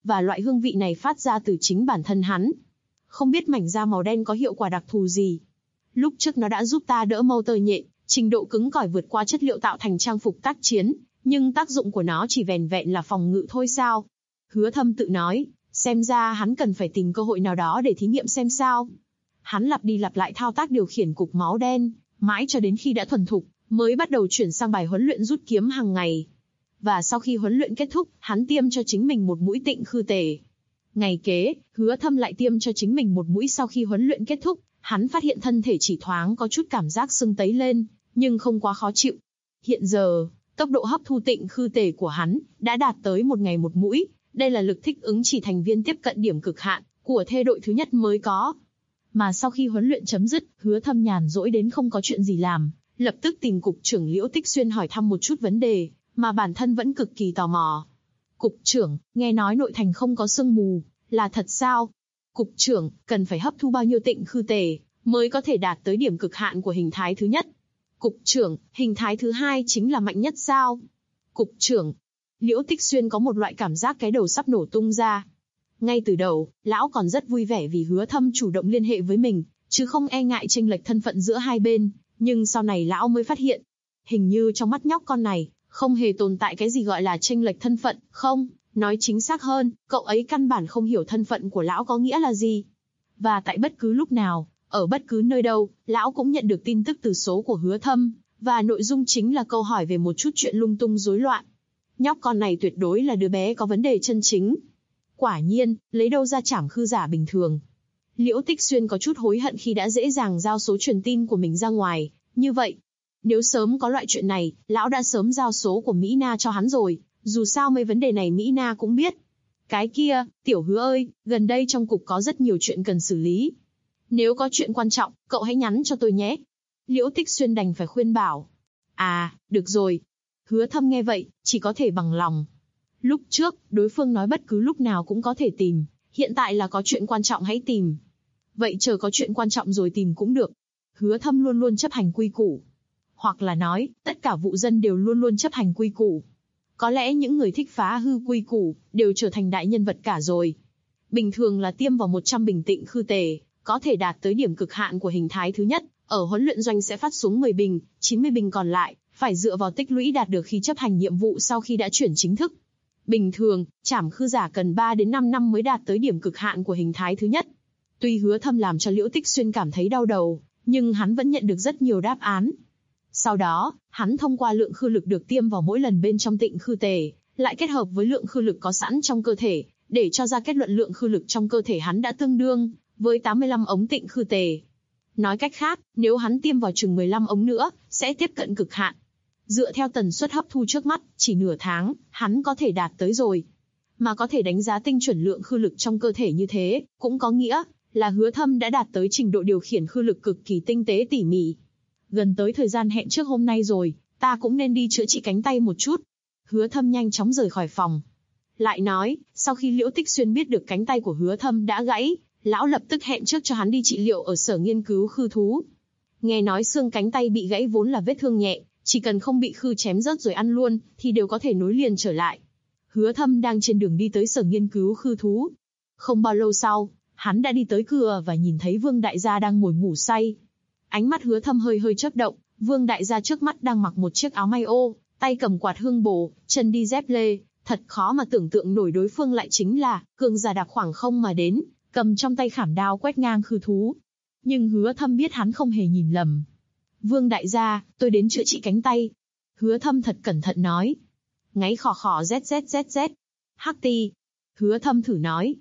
và loại hương vị này phát ra từ chính bản thân hắn. Không biết mảnh da màu đen có hiệu quả đặc thù gì. Lúc trước nó đã giúp ta đỡ mâu tơ nhện, trình độ cứng cỏi vượt qua chất liệu tạo thành trang phục tác chiến, nhưng tác dụng của nó chỉ vẻn vẹn là phòng ngự thôi sao? Hứa Thâm tự nói, xem ra hắn cần phải tìm cơ hội nào đó để thí nghiệm xem sao. Hắn lặp đi lặp lại thao tác điều khiển cục máu đen, mãi cho đến khi đã thuần thục, mới bắt đầu chuyển sang bài huấn luyện rút kiếm hàng ngày. Và sau khi huấn luyện kết thúc, hắn tiêm cho chính mình một mũi tịnh khư tề. Ngày kế, Hứa Thâm lại tiêm cho chính mình một mũi. Sau khi huấn luyện kết thúc, hắn phát hiện thân thể chỉ thoáng có chút cảm giác sưng tấy lên, nhưng không quá khó chịu. Hiện giờ, tốc độ hấp thu tịnh khư tề của hắn đã đạt tới một ngày một mũi. Đây là lực thích ứng chỉ thành viên tiếp cận điểm cực hạn của thê đội thứ nhất mới có. Mà sau khi huấn luyện chấm dứt, Hứa Thâm nhàn rỗi đến không có chuyện gì làm, lập tức tìm cục trưởng Liễu Tích Xuyên hỏi thăm một chút vấn đề mà bản thân vẫn cực kỳ tò mò. Cục trưởng, nghe nói nội thành không có sương mù, là thật sao? Cục trưởng, cần phải hấp thu bao nhiêu tịnh khư tề mới có thể đạt tới điểm cực hạn của hình thái thứ nhất? Cục trưởng, hình thái thứ hai chính là mạnh nhất sao? Cục trưởng, Liễu Tích Xuyên có một loại cảm giác cái đầu sắp nổ tung ra. Ngay từ đầu, lão còn rất vui vẻ vì Hứa Thâm chủ động liên hệ với mình, chứ không e ngại chênh lệch thân phận giữa hai bên, nhưng sau này lão mới phát hiện, hình như trong mắt nhóc con này, không hề tồn tại cái gì gọi là chênh lệch thân phận, không, nói chính xác hơn, cậu ấy căn bản không hiểu thân phận của lão có nghĩa là gì. Và tại bất cứ lúc nào, ở bất cứ nơi đâu, lão cũng nhận được tin tức từ số của Hứa Thâm, và nội dung chính là câu hỏi về một chút chuyện lung tung rối loạn. Nhóc con này tuyệt đối là đứa bé có vấn đề chân chính. Quả nhiên, lấy đâu ra trảm khư giả bình thường. Liễu Tích Xuyên có chút hối hận khi đã dễ dàng giao số truyền tin của mình ra ngoài, như vậy. Nếu sớm có loại chuyện này, lão đã sớm giao số của Mỹ Na cho hắn rồi, dù sao mấy vấn đề này Mỹ Na cũng biết. Cái kia, Tiểu Hứa ơi, gần đây trong cục có rất nhiều chuyện cần xử lý. Nếu có chuyện quan trọng, cậu hãy nhắn cho tôi nhé. Liễu Tích Xuyên đành phải khuyên bảo. À, được rồi. Hứa Thâm nghe vậy, chỉ có thể bằng lòng. Lúc trước, đối phương nói bất cứ lúc nào cũng có thể tìm, hiện tại là có chuyện quan trọng hãy tìm. Vậy chờ có chuyện quan trọng rồi tìm cũng được. Hứa Thâm luôn luôn chấp hành quy củ. Hoặc là nói, tất cả vụ dân đều luôn luôn chấp hành quy củ. Có lẽ những người thích phá hư quy củ, đều trở thành đại nhân vật cả rồi. Bình thường là tiêm vào 100 bình tịnh khư tề, có thể đạt tới điểm cực hạn của hình thái thứ nhất, ở huấn luyện doanh sẽ phát xuống 10 bình, 90 bình còn lại, phải dựa vào tích lũy đạt được khi chấp hành nhiệm vụ sau khi đã chuyển chính thức. Bình thường, trảm khư giả cần 3 đến 5 năm mới đạt tới điểm cực hạn của hình thái thứ nhất. Tuy Hứa Thâm làm cho Liễu Tích Xuyên cảm thấy đau đầu, nhưng hắn vẫn nhận được rất nhiều đáp án. Sau đó, hắn thông qua lượng khư lực được tiêm vào mỗi lần bên trong tịnh khư tề, lại kết hợp với lượng khư lực có sẵn trong cơ thể, để cho ra kết luận lượng khư lực trong cơ thể hắn đã tương đương với 85 ống tịnh khư tề. Nói cách khác, nếu hắn tiêm vào chừng 15 ống nữa, sẽ tiếp cận cực hạn. Dựa theo tần suất hấp thu trước mắt, chỉ nửa tháng, hắn có thể đạt tới rồi. Mà có thể đánh giá tinh chuẩn lượng khư lực trong cơ thể như thế, cũng có nghĩa là Hứa Thâm đã đạt tới trình độ điều khiển khư lực cực kỳ tinh tế tỉ mỉ. Gần tới thời gian hẹn trước hôm nay rồi, ta cũng nên đi chữa trị cánh tay một chút. Hứa Thâm nhanh chóng rời khỏi phòng. Lại nói, sau khi Liễu Tích Xuyên biết được cánh tay của Hứa Thâm đã gãy, lão lập tức hẹn trước cho hắn đi trị liệu ở sở nghiên cứu khư thú. Nghe nói xương cánh tay bị gãy vốn là vết thương nhẹ, chỉ cần không bị khư chém rớt rồi ăn luôn, thì đều có thể nối liền trở lại. Hứa Thâm đang trên đường đi tới sở nghiên cứu khư thú. Không bao lâu sau, hắn đã đi tới cửa và nhìn thấy Vương Đại Gia đang ngồi ngủ say. Ánh mắt Hứa Thâm hơi hơi chớp động, Vương Đại Gia trước mắt đang mặc một chiếc áo may ô, tay cầm quạt hương bổ, chân đi dép lê, thật khó mà tưởng tượng nổi đối phương lại chính là cường giả đạp khoảng không mà đến, cầm trong tay khảm đao quét ngang khư thú. Nhưng Hứa Thâm biết hắn không hề nhìn lầm. Vương Đại Gia, tôi đến chữa trị cánh tay. Hứa Thâm thật cẩn thận nói. Ngáy khò khò zzzz. Hắc ti. Hứa Thâm thử nói.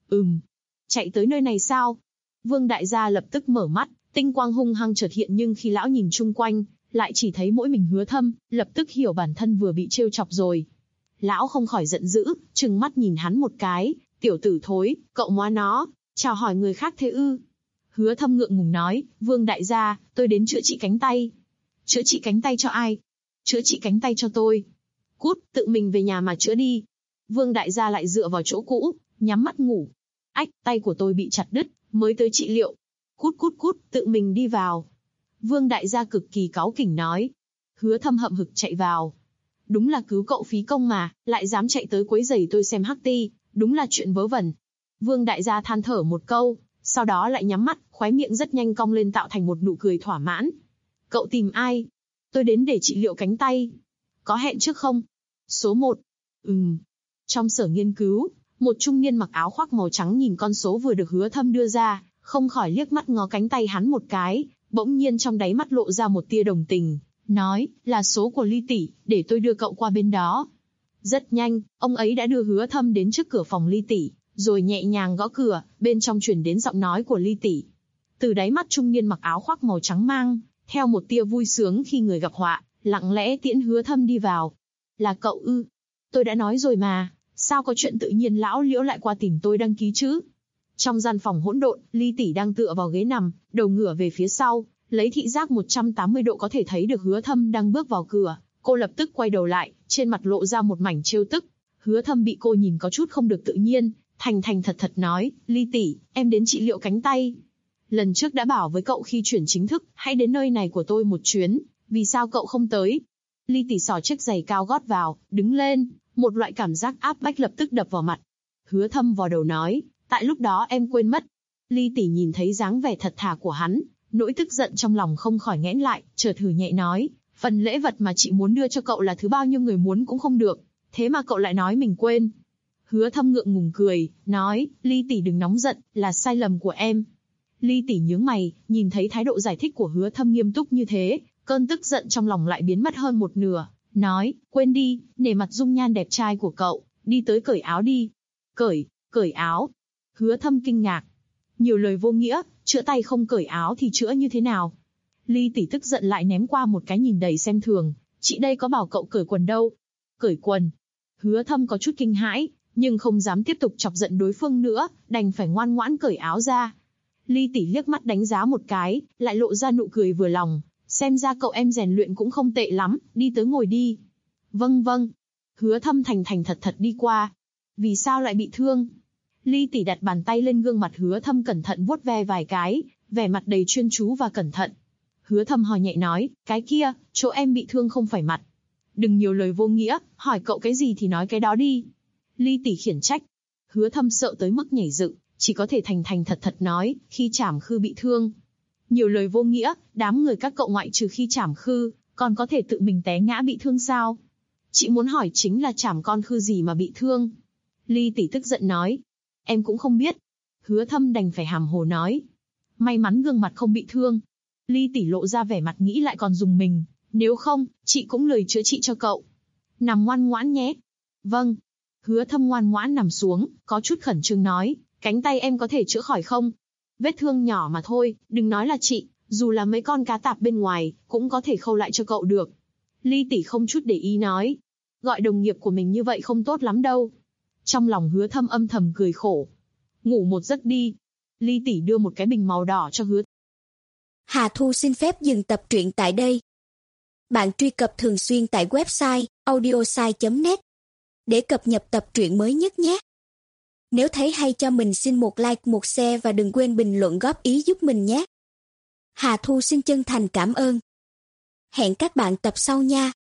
Chạy tới nơi này sao? Vương Đại Gia lập tức mở mắt, tinh quang hung hăng chợt hiện nhưng khi lão nhìn chung quanh, lại chỉ thấy mỗi mình Hứa Thâm, lập tức hiểu bản thân vừa bị trêu chọc rồi. Lão không khỏi giận dữ, trừng mắt nhìn hắn một cái, tiểu tử thối, cậu móa nó, chào hỏi người khác thế ư? Hứa Thâm ngượng ngùng nói, Vương Đại Gia, tôi đến chữa trị cánh tay. Chữa trị cánh tay cho ai? Chữa trị cánh tay cho tôi. Cút, tự mình về nhà mà chữa đi. Vương Đại Gia lại dựa vào chỗ cũ, nhắm mắt ngủ. Ách, tay của tôi bị chặt đứt, mới tới trị liệu. Cút cút cút, tự mình đi vào. Vương Đại Gia cực kỳ cáu kỉnh nói. Hứa Thâm hậm hực chạy vào. Đúng là cứu cậu phí công mà, lại dám chạy tới quấy rầy tôi xem hắc ti, đúng là chuyện vớ vẩn. Vương đại gia than thở một câu, sau đó lại nhắm mắt, khóe miệng rất nhanh cong lên tạo thành một nụ cười thỏa mãn. Cậu tìm ai? Tôi đến để trị liệu cánh tay. Có hẹn trước không? Số 1. Trong sở nghiên cứu, một trung niên mặc áo khoác màu trắng nhìn con số vừa được Hứa Thâm đưa ra, không khỏi liếc mắt ngó cánh tay hắn một cái, bỗng nhiên trong đáy mắt lộ ra một tia đồng tình, nói, là số của Ly tỷ, để tôi đưa cậu qua bên đó. Rất nhanh, ông ấy đã đưa Hứa Thâm đến trước cửa phòng Ly tỷ, rồi nhẹ nhàng gõ cửa, bên trong truyền đến giọng nói của Ly tỷ. Từ đáy mắt trung niên mặc áo khoác màu trắng mang theo một tia vui sướng khi người gặp họa, lặng lẽ tiễn Hứa Thâm đi vào. Là cậu ư? Tôi đã nói rồi mà, sao có chuyện tự nhiên lão Liễu lại qua tìm tôi đăng ký chứ? Trong gian phòng hỗn độn, Ly tỷ đang tựa vào ghế nằm, đầu ngửa về phía sau, lấy thị giác 180 độ có thể thấy được Hứa Thâm đang bước vào cửa. Cô lập tức quay đầu lại, trên mặt lộ ra một mảnh trêu tức. Hứa Thâm bị cô nhìn có chút không được tự nhiên, thành thật thật nói, Ly tỷ, em đến trị liệu cánh tay. Lần trước đã bảo với cậu khi chuyển chính thức, hãy đến nơi này của tôi một chuyến, vì sao cậu không tới? Ly tỷ xỏ chiếc giày cao gót vào, đứng lên, một loại cảm giác áp bách lập tức đập vào mặt. Hứa Thâm vò đầu nói, tại lúc đó em quên mất. Ly tỷ nhìn thấy dáng vẻ thật thà của hắn, nỗi tức giận trong lòng không khỏi nghẽn lại, chợt hừ nhẹ nói, phần lễ vật mà chị muốn đưa cho cậu là thứ bao nhiêu người muốn cũng không được, thế mà cậu lại nói mình quên. Hứa Thâm ngượng ngùng cười, nói, Ly tỷ đừng nóng giận, là sai lầm của em. Ly tỷ nhướng mày, nhìn thấy thái độ giải thích của Hứa Thâm nghiêm túc như thế, cơn tức giận trong lòng lại biến mất hơn một nửa, nói, quên đi, nể mặt dung nhan đẹp trai của cậu, đi tới cởi áo đi. Cởi áo. Hứa Thâm kinh ngạc. Nhiều lời vô nghĩa, chữa tay không cởi áo thì chữa như thế nào? Ly tỷ tức giận lại ném qua một cái nhìn đầy xem thường, chị đây có bảo cậu cởi quần đâu. Cởi quần. Hứa Thâm có chút kinh hãi, nhưng không dám tiếp tục chọc giận đối phương nữa, đành phải ngoan ngoãn cởi áo ra. Ly tỷ liếc mắt đánh giá một cái, lại lộ ra nụ cười vừa lòng, xem ra cậu em rèn luyện cũng không tệ lắm, đi tới ngồi đi. Vâng. Hứa Thâm thành thật thật đi qua. Vì sao lại bị thương? Ly tỷ đặt bàn tay lên gương mặt Hứa Thâm cẩn thận vuốt ve vài cái, vẻ mặt đầy chuyên chú và cẩn thận. Hứa Thâm hò nhẹ nói, cái kia, chỗ em bị thương không phải mặt. Đừng nhiều lời vô nghĩa, hỏi cậu cái gì thì nói cái đó đi. Ly tỷ khiển trách. Hứa Thâm sợ tới mức nhảy dựng, chỉ có thể thành thật thật nói, khi Trảm Khư bị thương. Nhiều lời vô nghĩa, đám người các cậu ngoại trừ khi Trảm Khư, còn có thể tự mình té ngã bị thương sao? Chị muốn hỏi chính là Trảm con Khư gì mà bị thương? Ly tỷ tức giận nói. Em cũng không biết. Hứa Thâm đành phải hàm hồ nói. May mắn gương mặt không bị thương. Ly tỷ lộ ra vẻ mặt nghĩ lại còn dùng mình. Nếu không, chị cũng lười chữa trị cho cậu. Nằm ngoan ngoãn nhé. Vâng. Hứa Thâm ngoan ngoãn nằm xuống, có chút khẩn trương nói. Cánh tay em có thể chữa khỏi không? Vết thương nhỏ mà thôi, đừng nói là chị, dù là mấy con cá tạp bên ngoài, cũng có thể khâu lại cho cậu được. Ly tỷ không chút để ý nói. Gọi đồng nghiệp của mình như vậy không tốt lắm đâu. Trong lòng Hứa Thâm âm thầm cười khổ. Ngủ một giấc đi. Ly tỷ đưa một cái bình màu đỏ cho Hứa. Hà Thu xin phép dừng tập truyện tại đây. Bạn truy cập thường xuyên tại website audiosai.net để cập nhật tập truyện mới nhất nhé. Nếu thấy hay cho mình xin một like, một share và đừng quên bình luận góp ý giúp mình nhé. Hà Thu xin chân thành cảm ơn. Hẹn các bạn tập sau nha.